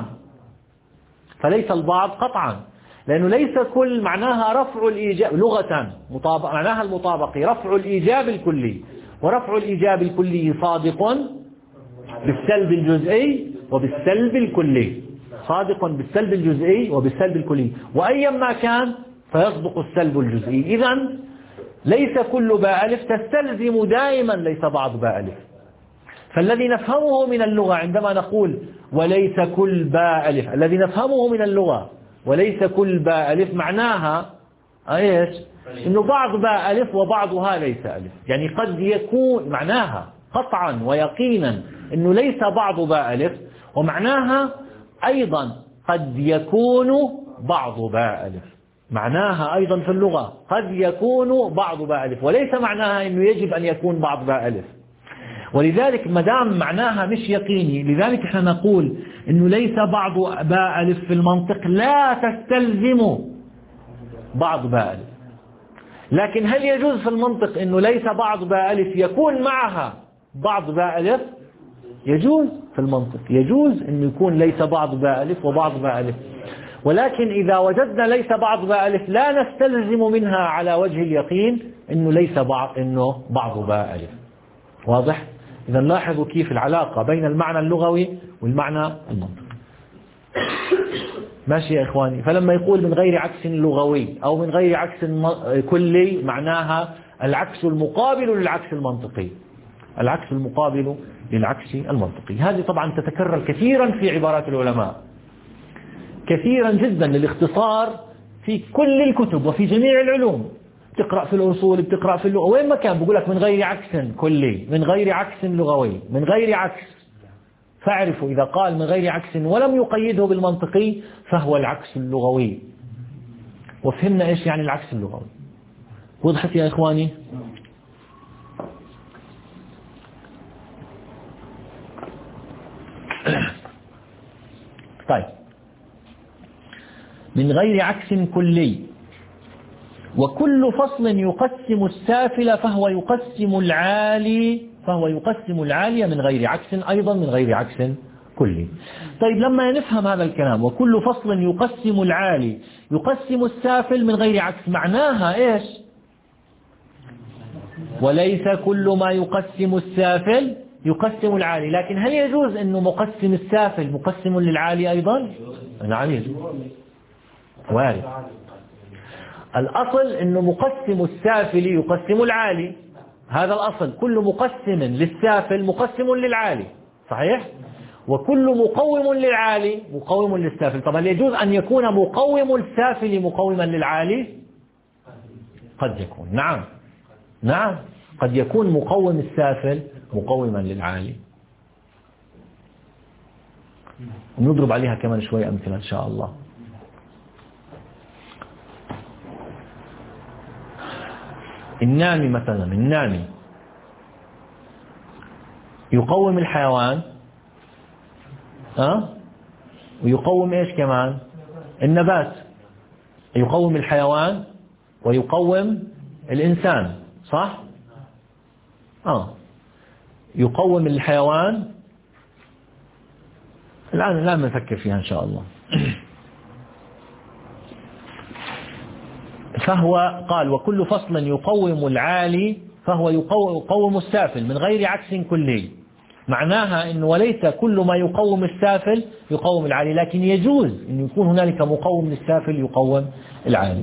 Speaker 1: فليس البعض قطعا، لأنه ليس كل معناها رفع الإيجاب لغة، مطابق معناها المطابقي، رفع الإيجاب الكلي، ورفع الإيجاب الكلي صادق بالسلب الجزئي وبالسلب الكلي، صادق بالسلب الجزئي وبالسلب الكلي، وأيما كان فيصدق السلب الجزئي. إذن ليس كل باء ألف تستلزم دائما ليس بعض باء ألف. فالذي نفهمه من اللغة عندما نقول وليس كل باء ألف، الذي نفهمه من اللغة وليس كل باء ألف معناها ايش؟ انه بعض باء ألف وبعضها ليس ألف. يعني قد يكون معناها قطعا ويقينا انه ليس بعض باء ألف، ومعناها ايضا قد يكون بعض باء ألف. معناها ايضا في اللغة قد يكون بعض باء ألف، وليس معناها انه يجب ان يكون بعض باء ألف. ولذلك ما دام معناها مش يقيني، لذلك احنا نقول انه ليس بعض باء ألف في المنطق لا تستلزم بعض باء ألف. لكن هل يجوز في المنطق انه ليس بعض باء ألف يكون معها بعض باء ألف؟ يجوز في المنطق، يجوز انه يكون ليس بعض باء ألف وبعض باء ألف. ولكن إذا وجدنا ليس بعض باء ألف لا نستلزم منها على وجه اليقين انه ليس بعض انه بعض باء ألف. واضح؟ إذا لاحظوا كيف العلاقة بين المعنى اللغوي والمعنى المنطقي. ماشي يا إخواني؟ فلما يقول من غير عكس لغوي أو من غير عكس كلي معناها العكس المقابل للعكس المنطقي، العكس المقابل للعكس المنطقي. هذه طبعا تتكرر كثيرا في عبارات العلماء، كثيرا جدا للاختصار في كل الكتب وفي جميع العلوم. بتقرأ في الأصول، بتقرأ في اللغة، وين ما كان بقول لك من غير عكس كلي، من غير عكس لغوي، من غير عكس. فاعرفوا إذا قال من غير عكس ولم يقيده بالمنطقي فهو العكس اللغوي. وفهمنا إيش يعني العكس اللغوي. وضحت يا إخواني؟ طيب، من غير عكس كلي وكل فصل يقسم السافل فهو يقسم العالي، فهو يقسم العالي من غير عكس أيضا من غير عكس كلي. طيب لما نفهم هذا الكلام وكل فصل يقسم العالي يقسم السافل من غير عكس، معناها إيش؟ وليس كل ما يقسم السافل يقسم العالي. لكن هل يجوز أنه مقسم السافل مقسم للعالي أيضا؟ نعم يجوز، وارد. الأصل أنه مقسم السافل يقسم العالي، هذا الأصل. كل مقسم للسافل مقسم للعالي، صحيح؟ وكل مقوم للعالي مقوم للسافل. طبعا يجوز أن يكون مقوم السافل مقوما للعالي؟ قد يكون، نعم نعم قد يكون مقوم السافل مقوما للعالي. نضرب عليها كمان شوي أمثلة إن شاء الله. النامي مثلا، النامي يقوم الحيوان أه؟ ويقوم إيش كمان؟ النبات. يقوم الحيوان ويقوم الإنسان، صح؟ آه. يقوم الحيوان الآن الآن نفكر فيها إن شاء الله. فهو قال وكل فصل يقوم العالي فهو يقوم السافل من غير عكس كلي. معناها أنه وليس كل ما يقوم السافل يقوم العالي، لكن يجوز أن يكون هنالك مقوم للسافل يقوم العالي.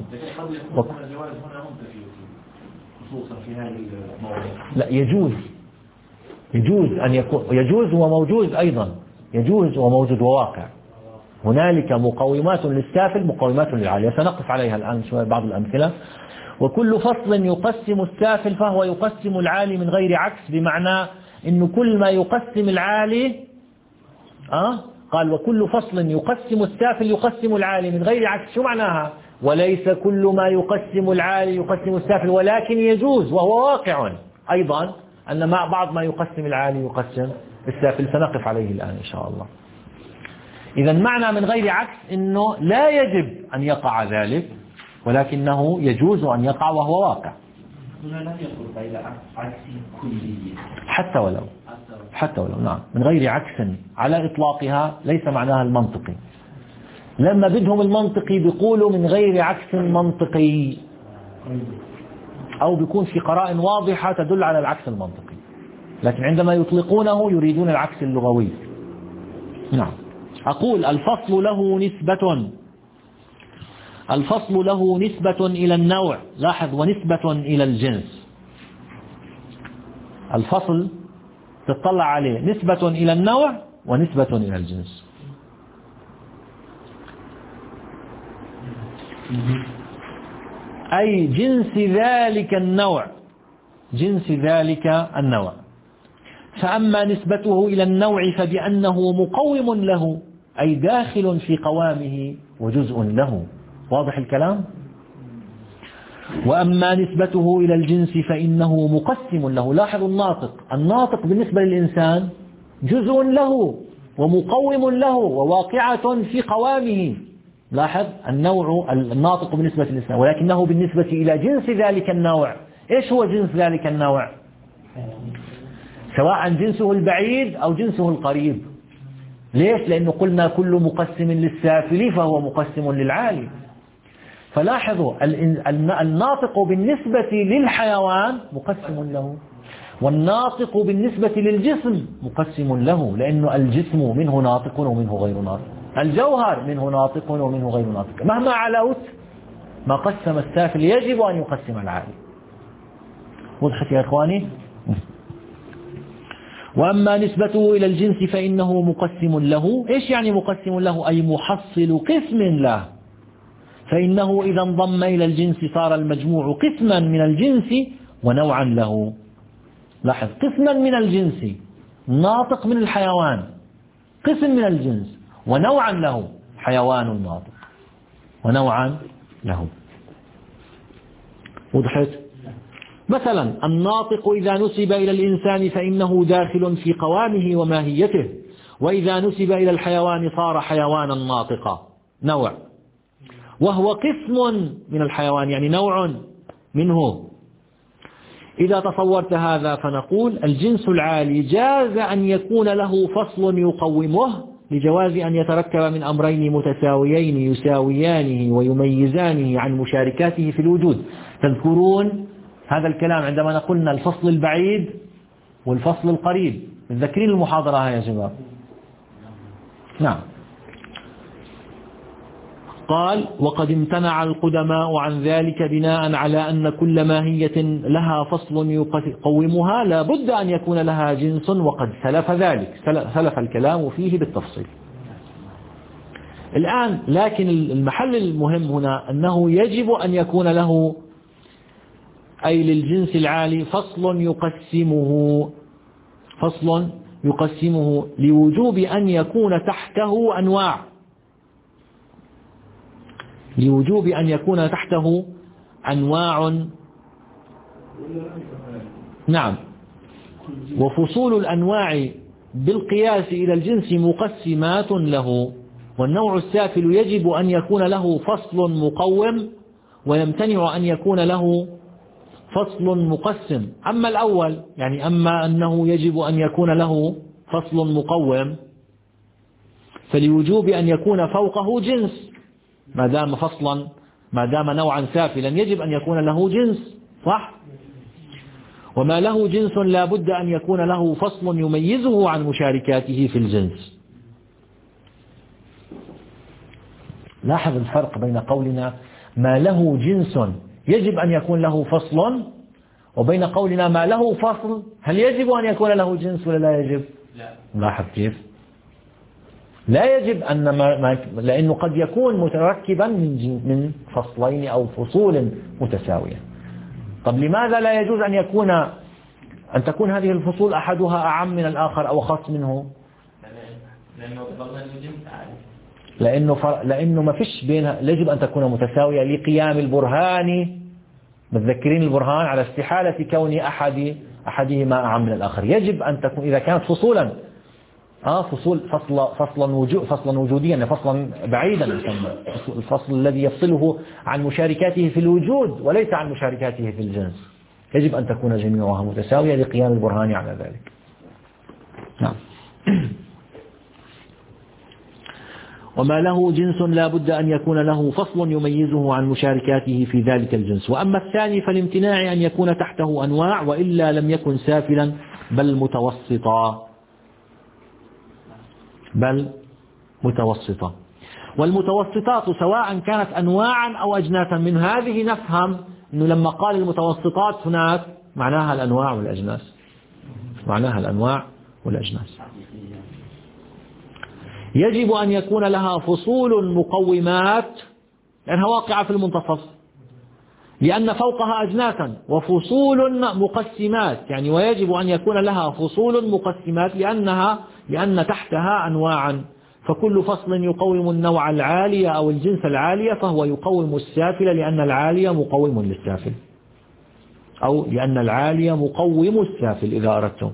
Speaker 1: لا يجوز، يجوز أن يكون، يجوز وموجود أيضا، يجوز وموجود وواقع. هنالك مقومات للسافل مقومات للعالي، سنقف عليها الآن شوية بعض الأمثلة. وكل فصل يقسم السافل فهو يقسم العالي من غير عكس، بمعنى إنه كل ما يقسم العالي أه؟ قال وكل فصل يقسم السافل يقسم العالي من غير عكس. شو معناها؟ وليس كل ما يقسم العالي يقسم السافل، ولكن يجوز وهو واقع أيضا أن مع بعض ما يقسم العالي يقسم السافل، سنقف عليه الآن إن شاء الله. إذا معنى من غير عكس إنه لا يجب أن يقع ذلك، ولكنه يجوز أن يقع وهو واقع.
Speaker 3: هنا لم يقل غير عكس كلي
Speaker 1: حتى ولو حتى ولو نعم من غير عكس على إطلاقها ليس معناها المنطقي. لما بدهم المنطقي بيقولوا من غير عكس منطقي، أو بيكون في قرائن واضحة تدل على العكس المنطقي، لكن عندما يطلقونه يريدون العكس اللغوي. نعم. أقول الفصل له نسبة، الفصل له نسبة إلى النوع، لاحظ، ونسبة إلى الجنس. الفصل تطلع عليه نسبة إلى النوع ونسبة إلى الجنس. أي جنس ذلك النوع، جنس ذلك النوع. فأما نسبته إلى النوع فبأنه مقوم له، أي داخل في قوامه وجزء له. واضح الكلام؟ وأما نسبته إلى الجنس فإنه مقسم له. لاحظوا الناطق، الناطق بالنسبة للإنسان جزء له ومقوم له وواقعة في قوامه. لاحظ النوع الناطق بالنسبة للإنسان، ولكنه بالنسبة إلى جنس ذلك النوع. إيش هو جنس ذلك النوع؟ سواء جنسه البعيد أو جنسه القريب. ليش؟ لأنه قلنا كل مقسم للسافل فهو مقسم للعالي. فلاحظوا الناطق بالنسبة للحيوان مقسم له، والناطق بالنسبة للجسم مقسم له، لأنه الجسم منه ناطق ومنه غير ناطق، الجوهر منه ناطق ومنه غير ناطق. مهما علوت ما قسم السافل يجب أن يقسم العالي. وضحت يا إخواني؟ وأما نسبته إلى الجنس فإنه مقسم له. إيش يعني مقسم له؟ أي محصل قسم له، فإنه إذا انضم إلى الجنس صار المجموع قسما من الجنس ونوعا له. لاحظ، قسما من الجنس، ناطق من الحيوان، قسم من الجنس، ونوعا له، حيوان ناطق ونوعا له. وضحت؟ مثلا الناطق إذا نسب إلى الإنسان فإنه داخل في قوامه وماهيته، وإذا نسب إلى الحيوان صار حيوانا ناطقا، نوع، وهو قسم من الحيوان يعني نوع منه. إذا تصورت هذا فنقول الجنس العالي جاز أن يكون له فصل يقومه لجواز أن يتركب من أمرين متساويين يساويانه ويميزانه عن مشاركاته في الوجود. تذكرون هذا الكلام عندما قلنا الفصل البعيد والفصل القريب؟ تذكرين المحاضرة هاي يا شباب؟ نعم. قال وقد امتنع القدماء عن ذلك بناء على أن كل ماهية لها فصل يقومها لا بد أن يكون لها جنس، وقد سلف ذلك، سلف الكلام فيه بالتفصيل. الآن لكن المحل المهم هنا أنه يجب أن يكون له، أي للجنس العالي، فصل يقسمه، فصل يقسمه لوجوب أن يكون تحته أنواع، لوجوب أن يكون تحته أنواع. نعم. وفصول الأنواع بالقياس إلى الجنس مقسمات له، والنوع السافل يجب أن يكون له فصل مقوم ويمتنع أن يكون له فصل مقسم. أما الأول يعني أما أنه يجب أن يكون له فصل مقوم فلوجوب أن يكون فوقه جنس، ما دام فصلا ما دام نوعا سافلا يجب أن يكون له جنس، صح؟ وما له جنس لا بد أن يكون له فصل يميزه عن مشاركاته في الجنس. لاحظ الفرق بين قولنا ما له جنس يجب أن يكون له فصل، وبين قولنا ما له فصل هل يجب أن يكون له جنس ولا لا يجب؟
Speaker 4: لا.
Speaker 1: لاحظ كيف؟ لا يجب أن ما ما لأنه قد يكون متركبا من من فصلين أو فصول متساوية. طب لماذا لا يجوز أن يكون أن تكون هذه الفصول أحدها أعم من الآخر أو أخص منه؟
Speaker 4: لأنه تفضل الجنس عالي.
Speaker 1: لأنه فر... لأنه ما فيش بينها، يجب أن تكون متساوية لقيام البرهان، متذكرين البرهان على استحالة كون أحد أحدهما أعم من الآخر. يجب أن تكون إذا كانت فصولا آه فصول فصل فصلا وجود فصلا وجوديا، فصلا بعيدا، الفصل الذي يفصله عن مشاركاته في الوجود وليس عن مشاركاته في الجنس، يجب أن تكون جميعها متساوية لقيام البرهان على ذلك. نعم. وما له جنس لا بد أن يكون له فصل يميزه عن مشاركاته في ذلك الجنس. وأما الثاني فالامتناع أن يكون تحته أنواع وإلا لم يكن سافلا بل متوسطا بل متوسطة. والمتوسطات سواء كانت أنواعا أو أجناسا، من هذه نفهم أنه لما قال المتوسطات هناك معناها الأنواع والأجناس، معناها الأنواع والأجناس. يجب أن يكون لها فصول مقومات لأنها واقعة في المنتصف، لأن فوقها أجناسا وفصول مقسمات، يعني ويجب أن يكون لها فصول مقسمات لأنها لأن تحتها أنواعا، فكل فصل يقوم النوع العالي أو الجنس العالي فهو يقوم السافل، لأن العالي مقوم للسافل، أو لأن العالي مقوم السافل إذا أردتم.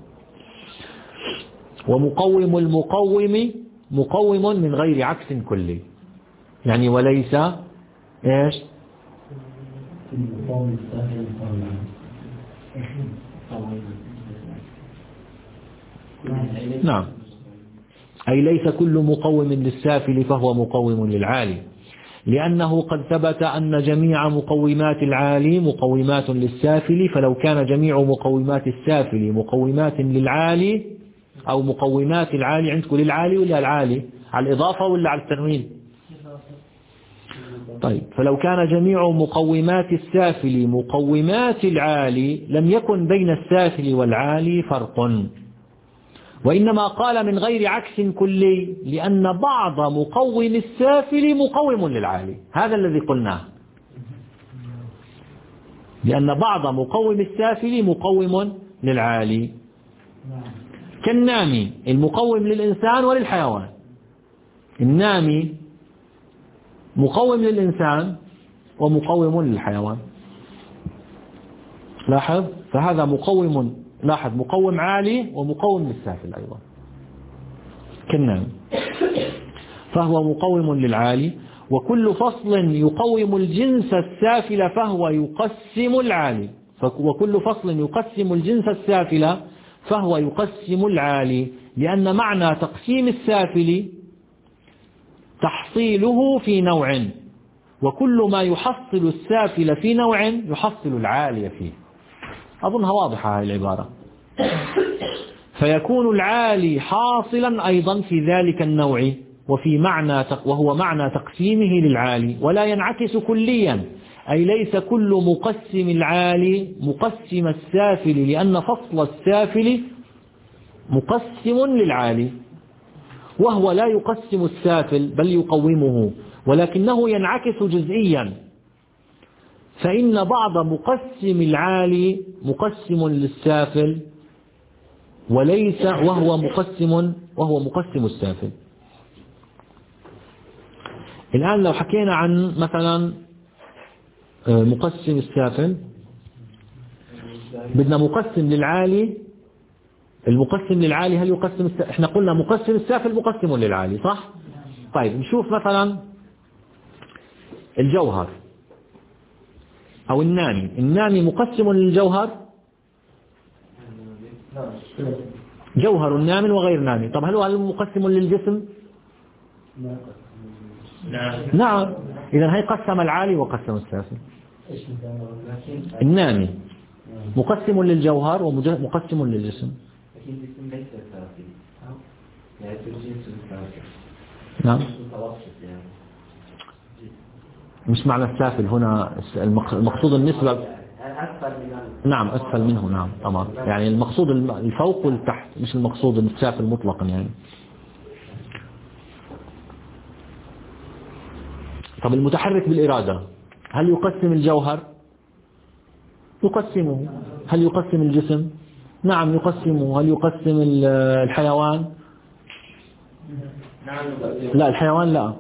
Speaker 1: ومقوم المقوم مقوم من غير عكس كلي، يعني وليس إيش؟ نعم، أي ليس كل مقوم للسافل فهو مقوم للعالي، لأنه قد ثبت أن جميع مقومات العالي مقومات للسافل، فلو كان جميع مقومات السافل مقومات للعالي، أو مقومات العالي عندكم للعالي ولا العالي على الإضافة ولا على التنوين؟ طيب، فلو كان جميع مقومات السافل مقومات العالي لم يكن بين السافل والعالي فرق، وإنما قال من غير عكس كلي لأن بعض مقوم السافل مقوم للعالي، هذا الذي قلناه، لأن بعض مقوم السافل مقوم للعالي، كالنامي المقوم للإنسان وللحيوان. النامي مقوم للإنسان ومقوم للحيوان، لاحظ، فهذا مقوم، لاحظ مقوم عالي ومقوم للسافل أيضا كالنامي، فهو مقوم للعالي. وكل فصل يقوم الجنس السافل فهو يقسم العالي، وكل فصل يقسم الجنس السافل فهو يقسم العالي، لأن معنى تقسيم السافل تحصيله في نوع، وكل ما يحصل السافل في نوع يحصل العالي فيه. أظنها واضحة هذه العبارة. فيكون العالي حاصلا أيضا في ذلك النوع، وفي معنى وهو معنى تقسيمه للعالي، ولا ينعكس كليا، أي ليس كل مقسم العالي مقسم السافل، لأن فصل السافل مقسم للعالي، وهو لا يقسم السافل بل يقومه، ولكنه ينعكس جزئيا، فإن بعض مقسم العالي مقسم للسافل وليس وهو مقسم وهو مقسم السافل. الآن لو حكينا عن مثلا مقسم السافل، بدنا مقسم للعالي، المقسم للعالي هل يقسم السافل؟ احنا قلنا مقسم السافل مقسم للعالي، صح؟ طيب نشوف مثلا الجوهر أو النامي. النامي مقسم للجوهر، جوهر نام وغير نامي. طب هل هو مقسم للجسم؟
Speaker 4: نعم.
Speaker 1: نعم. إذا هي قسم العالي وقسم السافل. النامي مقسم للجوهر ومقسم للجسم. نعم. مش معنى السافل هنا المقصود النسبة. نعم أسفل منه. نعم تمام. يعني المقصود الفوق والتحت مش المقصود السافل مطلقا يعني. طب المتحرك بالإرادة هل يقسم الجوهر؟ يقسمه. هل يقسم الجسم؟ نعم يقسمه. هل يقسم الحيوان؟ لا الحيوان لا.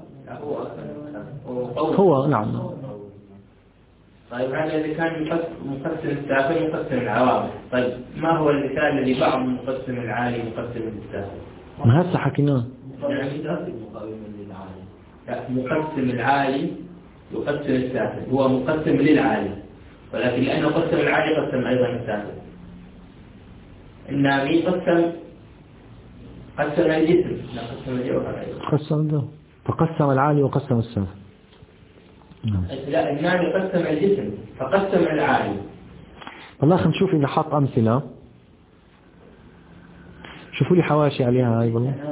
Speaker 1: هو نعم.
Speaker 4: طيب هذا إذا كان مقسم السافل مقسم العوامل، طيب ما هو المثال الذي بعض مقسم العالي مقسم السافل؟
Speaker 1: ما هسه حكيناه.
Speaker 4: مقسم العالي يقسم السافل، هو مقسم للعالي، ولكن لأنه قسم العالي قسم أيضا السافل. النامي قسم قسم الجسم، لا قسم الجوهر أيضا.
Speaker 1: قسم الجوهر فقسم العالي وقسم السافل.
Speaker 4: لا النامي قسم الجسم فقسم العالي.
Speaker 1: والله خلينا نشوف إذا حط أمثلة. شوفوا لي حواشي عليها هاي والله.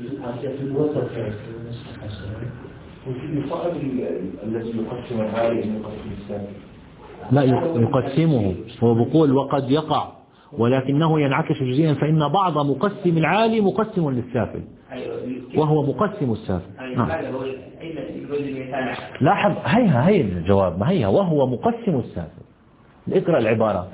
Speaker 5: يقال الذي يقسم العالي أن يقسم السافل.
Speaker 1: لا يقسمه. هو بقول وقد يقع ولكنه ينعكس جزئيا فإن بعض مقسم العالي مقسم للسافل وهو مقسم السافل. نعم. لاحظ هيها هي الجواب. ما هي وهو مقسم السافل. اقرأ العبارة.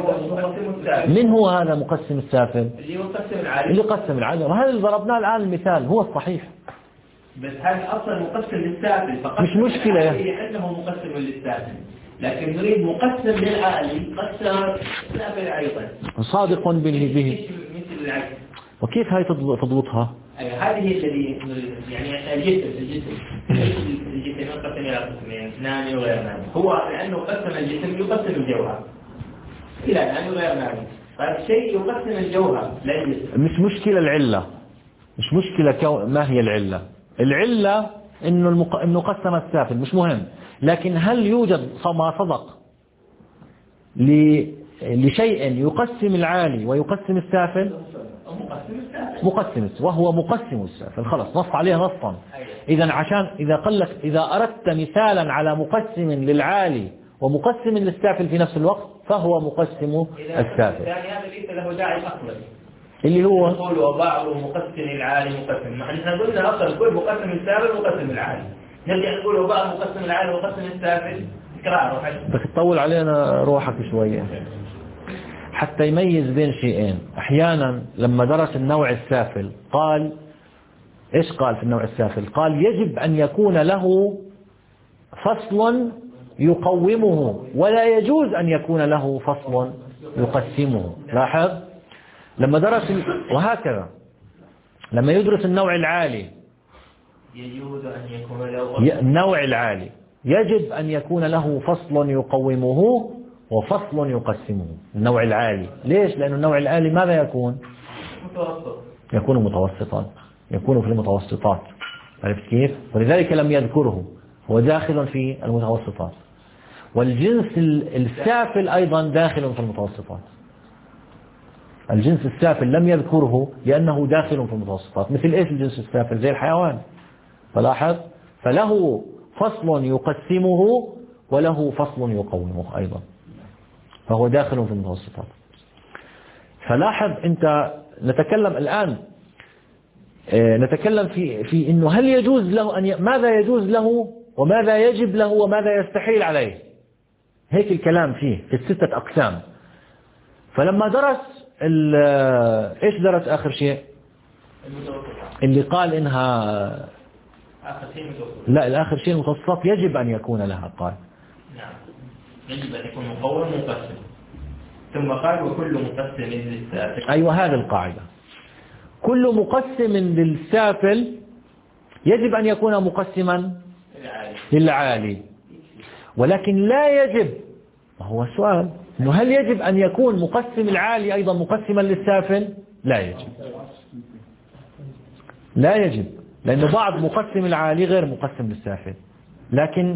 Speaker 1: من هو هذا مقسم السافل؟
Speaker 4: اللي يقسم العالي.
Speaker 1: اللي قسم العالي. وهذا اللي ضربناه الآن المثال هو الصحيح.
Speaker 4: بس هذا أصلا مقسم للسافل فقط.
Speaker 1: مش مشكلة
Speaker 4: لأنه مقسم للسافل، لكن نريد مقسم للعالي قسم السافل أيضا.
Speaker 1: صادق به به.
Speaker 4: مثل العكس.
Speaker 1: وكيف هاي تضبطها؟
Speaker 4: هذه الذي يعني الجسم الجسم الجسم ينقسم إلى قسمين نامي وغير نامي. هو لأنه قسم الجسم يقسم الجوهر إلى نامي وغير نامي. فالشيء يقسم الجوهر لا الجسم.
Speaker 1: مش مشكلة العلة. مش مشكلة كو... ما هي العلة؟ العلة إنه المق... إنه قسم السافل مش مهم. لكن هل يوجد ما صدق ل... لشيء يقسم العالي ويقسم السافل؟
Speaker 4: مقسم السافل.
Speaker 1: مقسم وهو مقسم السافل. خلاص نص عليه نصا. إذا عشان إذا قال لك إذا أردت مثالا على مقسم للعالي ومقسم للسافل في نفس الوقت فهو مقسم السافل.
Speaker 4: يعني هذا ليس له داعي أصلا.
Speaker 1: اللي هو
Speaker 4: نقول وبعض مقسم العالي مقسم. نحن قلنا أصلا كل مقسم السافل مقسم العالي. نرجع نقول وبعض مقسم العالي ومقسم السافل تكرار.
Speaker 1: بس تطول علينا روحك شوية حتى يميز بين شيئين. أحيانا لما درس النوع السافل قال إيش قال في النوع السافل؟ قال يجب أن يكون له فصل يقومه ولا يجوز أن يكون له فصل يقسمه. لاحظ لما درس وهكذا لما يدرس النوع العالي
Speaker 4: يجوز أن يكون له
Speaker 1: النوع العالي يجب أن يكون له فصل يقومه وفصل يقسمه. النوع العالي ليش؟ لأن النوع العالي ماذا يكون؟
Speaker 4: متوسط.
Speaker 1: يكون متوسطا. يكون في المتوسطات. عرفت كيف؟ ولذلك لم يذكره. هو داخل في المتوسطات. والجنس السافل أيضا داخل في المتوسطات. الجنس السافل لم يذكره لأنه داخل في المتوسطات. مثل إيش الجنس السافل؟ زي الحيوان. فلاحظ فله فصل يقسمه وله فصل يقومه أيضا. فهو داخل في المتوسطات. فلاحظ أنت نتكلم الآن نتكلم في في إنه هل يجوز له أن ي... ماذا يجوز له وماذا يجب له وماذا يستحيل عليه. هيك الكلام فيه في الستة أقسام. فلما درس إيش درس آخر شيء اللي قال إنها
Speaker 4: آخر شيء متوسط.
Speaker 1: لا الآخر شيء المتوسطات يجب أن يكون لها. قال
Speaker 4: نعم يجب أن يكون مقوم مقسم. ثم قال وكل مقسم للسافل.
Speaker 1: أيوة هذه القاعدة. كل مقسم للسافل يجب أن يكون مقسما للعالي. ولكن لا يجب هو السؤال إنه هل يجب أن يكون مقسم العالي أيضا مقسما للسافل؟ لا يجب. لا يجب. لأنه بعض مقسم العالي غير مقسم للسافل، لكن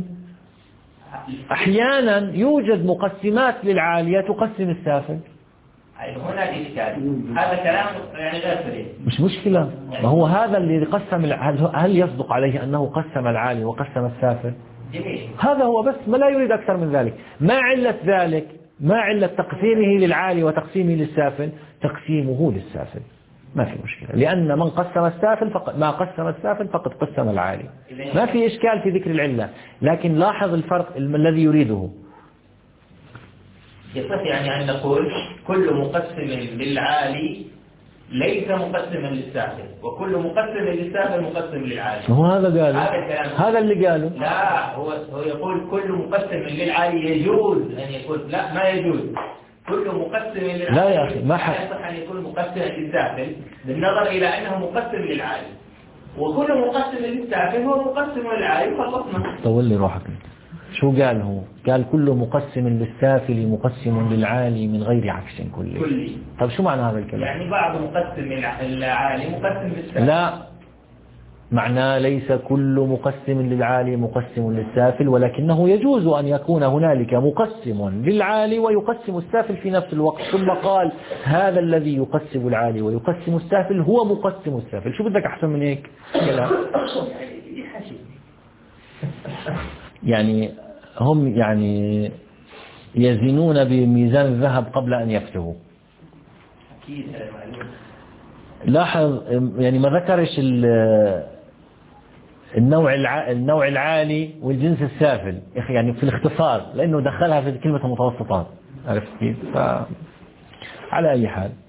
Speaker 1: أحيانا يوجد مقسمات للعالية تقسم السافل.
Speaker 4: هنا إشكال، هذا كلام يعني غير صريح.
Speaker 1: مش مشكلة، ما هو هذا اللي قسم، هل يصدق عليه أنه قسم العالي وقسم السافل؟
Speaker 4: جميل.
Speaker 1: هذا هو بس، ما لا يريد أكثر من ذلك. ما علة ذلك؟ ما علة تقسيمه للعالي وتقسيمه للسافل؟ تقسيمه للسافل، ما في مشكلة، لأن من قسم السافل فقد ما قسم السافل فقد قسم العالي، ما في إشكال في ذكر العلة. لكن لاحظ الفرق الذي يريده.
Speaker 4: يصح يعني أن نقول كل مقسم للعالي ليس مقسما للسافل، وكل مقسم للسافل مقسم للعالي.
Speaker 1: هو هذا قاله،
Speaker 4: هذا,
Speaker 1: هذا اللي قاله.
Speaker 4: لا، هو هو يقول كل مقسم للعالي يجوز أن يكون، لا ما يجوز. كل مقسم للعالي
Speaker 1: لا يا أخي، ما
Speaker 4: لا يصح أن يكون مقسما للسافل بالنظر إلى أنه مقسم للعالي، وكل مقسم للسافل هو مقسم للعالي فخلصنا.
Speaker 1: طول لي روحك. شو قال هو؟ قال كل مقسم للسافل مقسم للعالي من غير عكس كلي.
Speaker 4: كلي.
Speaker 1: طب شو معنى هذا الكلام؟
Speaker 4: يعني بعض مقسم العالي مقسم للسافل.
Speaker 1: لا، معناه ليس كل مقسم للعالي مقسم للسافل، ولكنه يجوز أن يكون هنالك مقسم للعالي ويقسم السافل في نفس الوقت. ثم قال هذا الذي يقسم العالي ويقسم السافل هو مقسم السافل. شو بدك أحسن من هيك كلام؟ يعني هم يعني يزنون بميزان الذهب قبل أن يفتهوا. لاحظ يعني ما ذكرش النوع النوع العالي والجنس السافل يعني في الاختصار، لأنه دخلها في كلمة المتوسطات. عرفت كيف؟ على أي حال